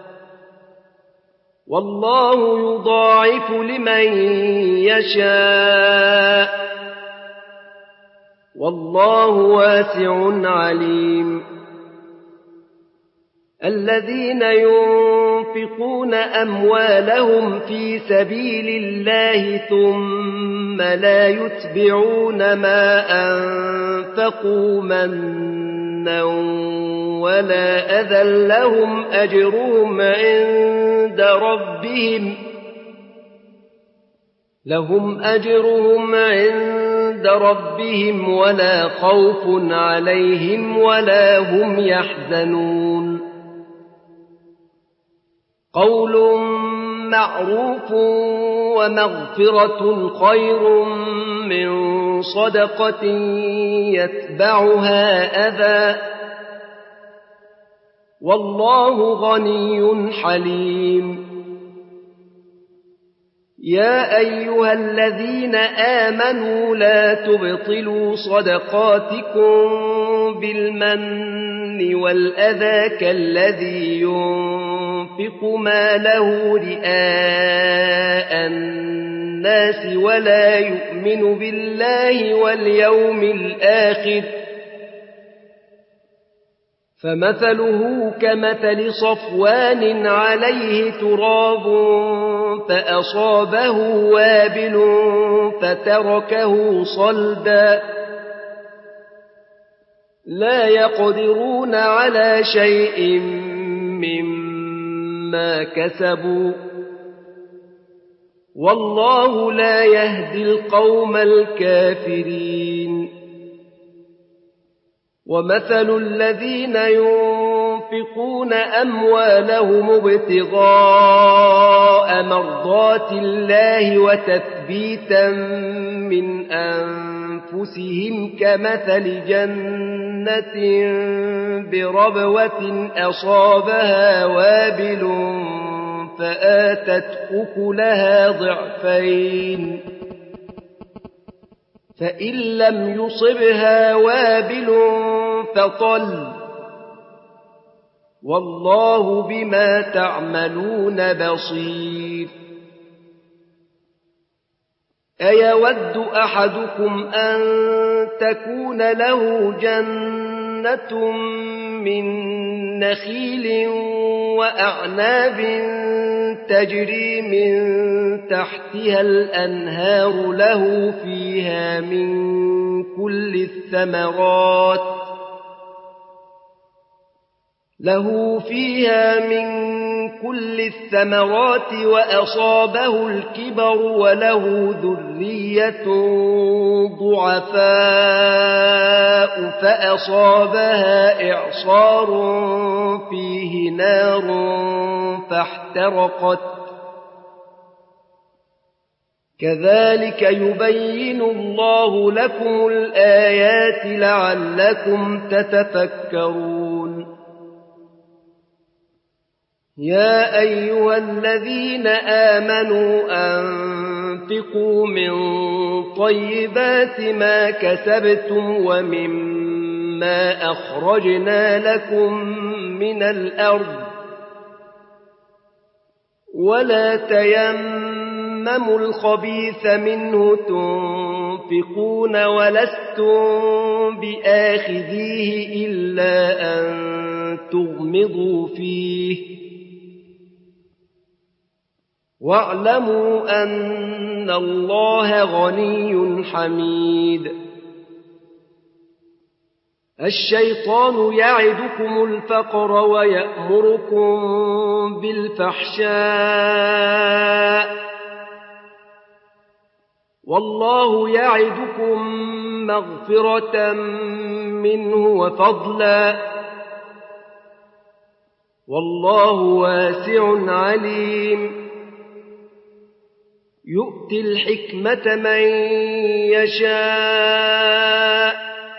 والله يضاعف لمن يشاء والله واسع عليم. الذين ينفقون أموالهم في سبيل الله ثم لا يتبعون ما أنفقوا منا ولا أذى لهم أجرهم عند ربهم لهم أجرهم عند ربهم ولا خوف عليهم ولا هم يحزنون. قول معروف ومغفرة خير من صدقة يتبعها أذى والله غني حليم. يا أيها الذين آمنوا لا تبطلوا صدقاتكم بالمن والأذى كالذي ينفق ماله رئاء الناس ولا يؤمن بالله واليوم الآخر فمثله كمثل صفوان عليه تراب فأصابه وابل فتركه صلدا لا يقدرون على شيء مما كسبوا والله لا يهدي القوم الكافرين. ومثل الذين ينفقون أموالهم ابتغاء مرضات الله وتثبيتا من أنفسهم كمثل جنة بربوة أصابها وابل فآتت أكلها ضعفين فإن لم يصبها وابل فطل والله بما تعملون بصير أيود أحدكم أن تكون له جنة من نخيل وأعناب تجري من تحتها الأنهار له فيها من كل الثمرات له فيها من كل الثمرات وأصابه الكبر وله ذرية ضعفاء فأصابها إعصار فيه نار فاحترقت كذلك يبين الله لكم الآيات لعلكم تتفكرون يا أيها الذين آمنوا أنفقوا من طيبات ما كسبتم ومما أخرجنا لكم من الأرض ولا تيمموا الخبيث منه تنفقون ولستم بآخذيه إلا أن تغمضوا فيه واعلموا أن الله غني حميد الشيطان يعدكم الفقر ويأمركم بالفحشاء والله يعدكم مغفرة منه وفضلا والله واسع عليم يؤتي الحكمة من يشاء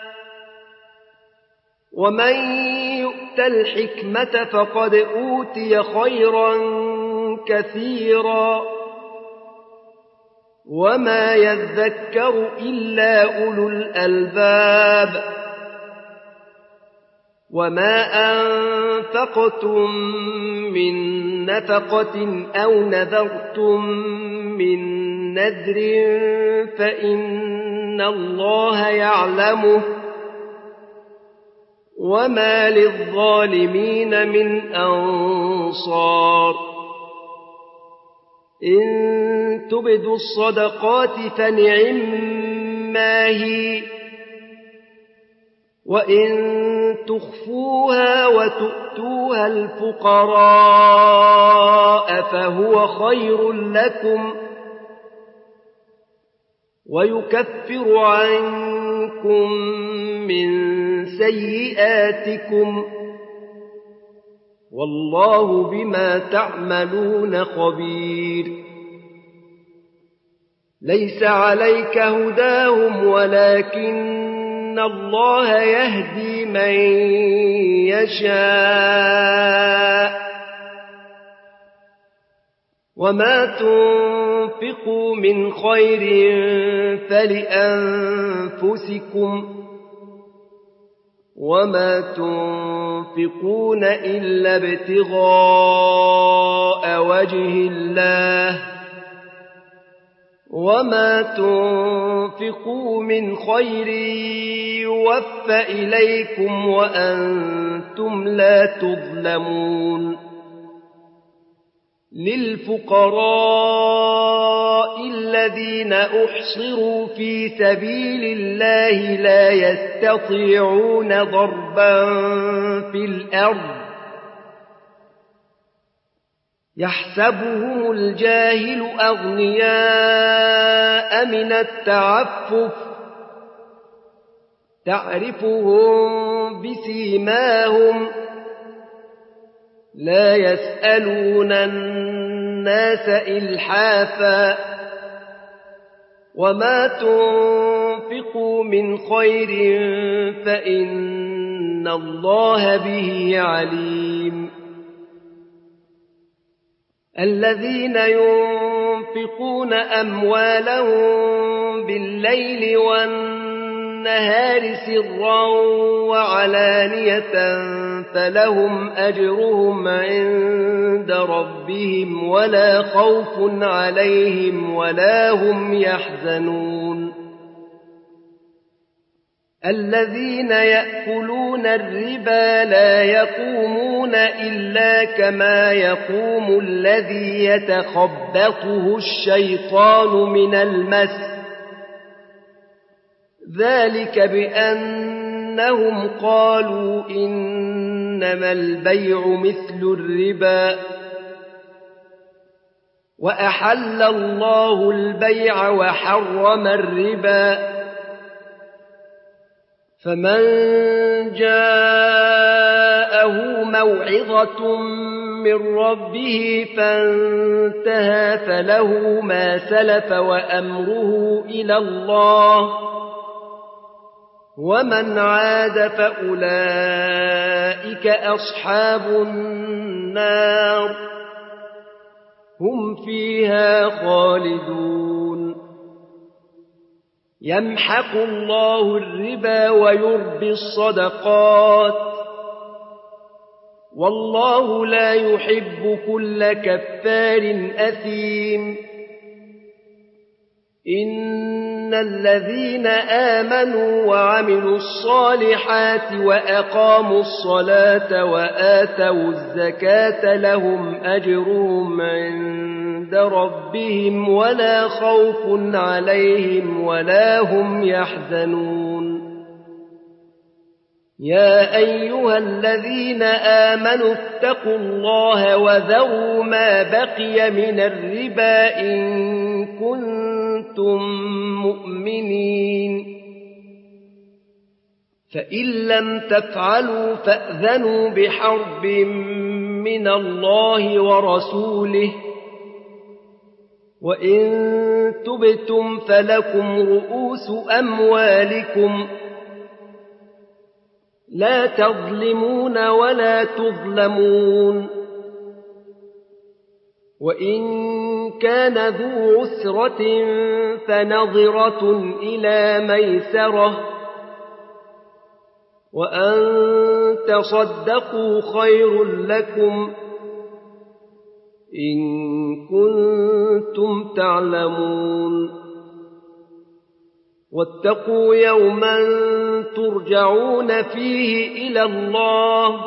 ومن يؤت الحكمة فقد أوتي خيرا كثيرا وما يذكر إلا أولو الألباب وما أنفقتم من نفقة أو نذرتم من نذر فإن الله يعلمه وما للظالمين من أنصار إن تبدوا الصدقات فنعما هي وإن تخفوها وتؤتوها الفقراء فهو خير لكم ويكفر عنكم من سيئاتكم والله بما تعملون خبير ليس عليك هداهم ولكن الله يهدي من يشاء وما تنفقوا من خير فلأنفسكم وما تنفقون إلا ابتغاء وجه الله وما تنفقوا من خير يوفى إليكم وأنتم لا تظلمون للفقراء الذين أحصروا في سبيل الله لا يستطيعون ضربا في الأرض يحسبهم الجاهل أغنياء من التعفف تعرفهم بسيماهم لا يسألون الناس إلحافا وما تنفقوا من خير فإن الله به عليم الذين ينفقون أموالهم بالليل والنهار سرا وعلانية فلهم أجرهم عند ربهم ولا خوف عليهم ولا هم يحزنون الذين يأكلون الربا لا يقومون إلا كما يقوم الذي يتخبطه الشيطان من المس ذلك بأنهم قالوا إنما البيع مثل الربا وأحل الله البيع وحرم الربا فمن جاءه موعظة من ربه فانتهى فله ما سلف وأمره إلى الله ومن عاد فأولئك أصحاب النار هم فيها خالدون يمحق الله الربا ويربي الصدقات والله لا يحب كل كفار أثيم إن الذين آمنوا وعملوا الصالحات وأقاموا الصلاة وآتوا الزكاة لهم أجرهم عند ربهم ولا خوف عليهم ولا هم يحزنون يا أيها الذين آمنوا اتقوا الله وذروا ما بقي من الربا إن كنتم مؤمنين فإن لم تفعلوا فأذنوا بحرب من الله ورسوله وإن تبتم فلكم رؤوس أموالكم لا تظلمون ولا تظلمون وإن كان ذو عسرة فنظرة إلى ميسرة وأن تصدقوا خير لكم إن كنتم تعلمون واتقوا يوما ترجعون فيه إلى الله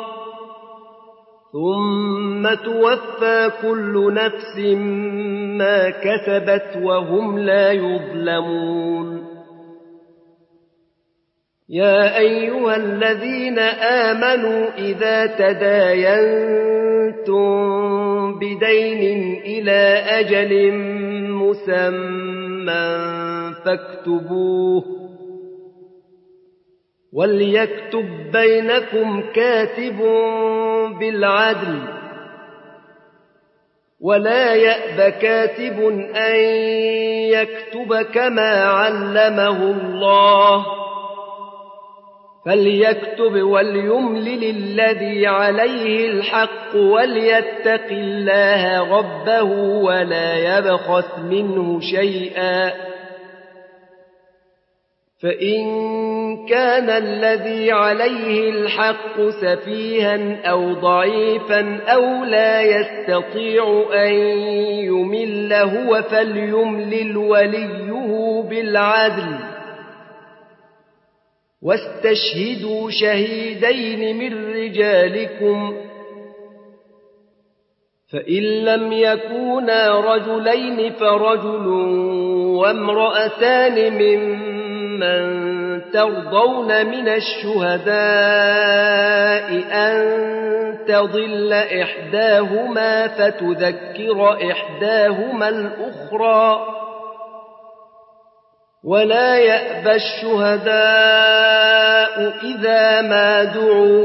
ثم توفى كل نفس ما كسبت وهم لا يظلمون يا أيها الذين آمنوا إذا تداينتم بدين إلى أجل مسمى فاكتبوه وليكتب بينكم كاتب بالعدل ولا يأب كاتب أن يكتب كما علمه الله فليكتب وليملل الذي عليه الحق وليتق الله ربه ولا يبخس منه شيئا فإن كان الذي عليه الحق سفيها أو ضعيفا أو لا يستطيع أن يمل هو فليملل وليه بالعدل واستشهدوا شهيدين من رجالكم فإن لم يكونا رجلين فرجل وامرأتان ممن ترضون من الشهداء أن تضل إحداهما فتذكر إحداهما الأخرى ولا يأبى الشهداء إذا ما دعوا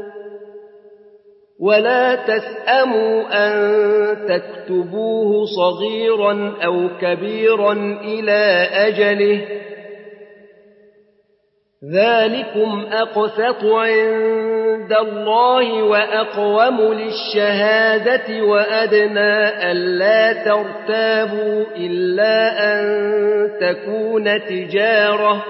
ولا تسأموا أن تكتبوه صغيرا أو كبيرا إلى أجله ذلكم أقسط عند عند الله وأقوم للشهادة وأدنى ألا ترتابوا إلا أن تكون تجارة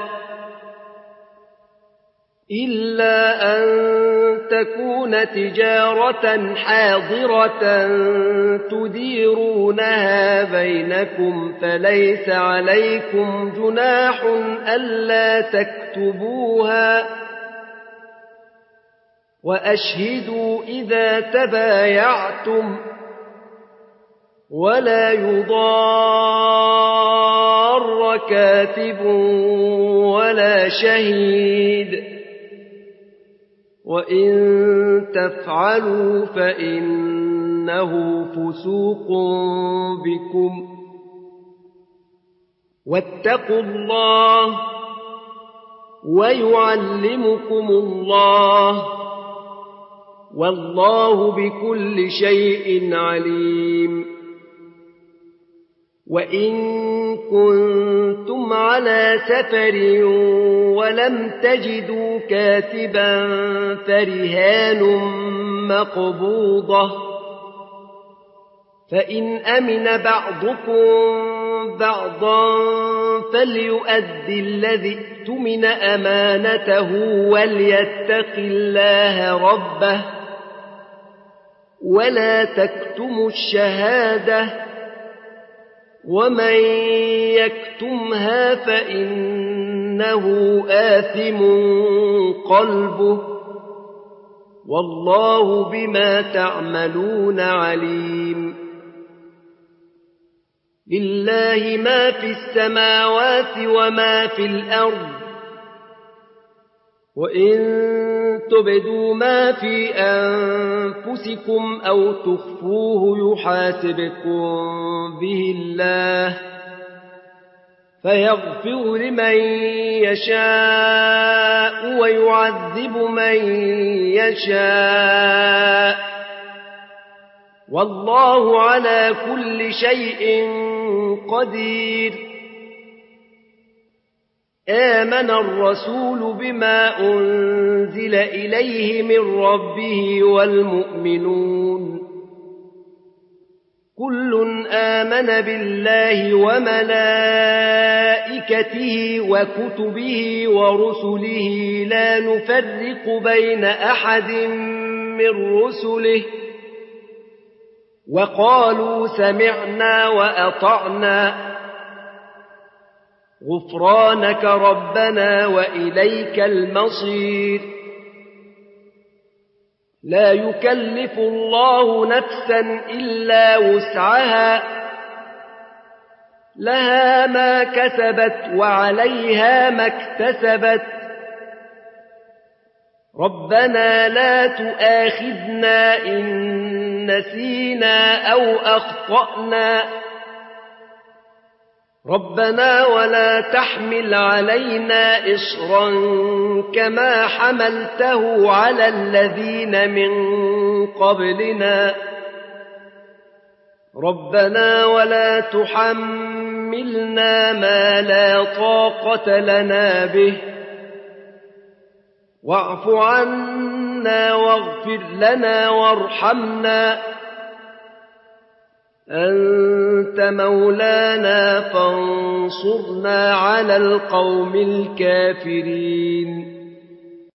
إلا أن تكون تجارة حاضرة تديرونها بينكم فليس عليكم جناح ألا تكتبوها وأشهدوا إذا تبايعتم ولا يضار كاتب ولا شهيد وإن تفعلوا فإنه فسوق بكم واتقوا الله ويعلمكم الله والله بكل شيء عليم وإن كنتم على سفر ولم تجدوا كاتبا فرهان مقبوضة فإن أمن بعضكم بعضا فليؤدي الذي اؤتمن أمانته وليتق الله ربه ولا تكتموا الشهادة ومن يكتمها فإنه آثم قلبه والله بما تعملون عليم لله ما في السماوات وما في الأرض وإن تبدوا ما في أنفسكم أو تخفوه يحاسبكم به الله فيغفر لمن يشاء ويعذب من يشاء والله على كل شيء قدير آمن الرسول بما أنزل إليه من ربه والمؤمنون كل آمن بالله وملائكته وكتبه ورسله لا نفرق بين أحد من رسله وقالوا سمعنا وأطعنا غفرانك ربنا وإليك المصير لا يكلف الله نفسا إلا وسعها لها ما كسبت وعليها ما اكتسبت ربنا لا تؤاخذنا إن نسينا أو أخطأنا ربنا ولا تحمل علينا إصرا كما حملته على الذين من قبلنا ربنا ولا تحملنا ما لا طاقة لنا به واعف عنا واغفر لنا وارحمنا أنت مولانا فانصرنا على القوم الكافرين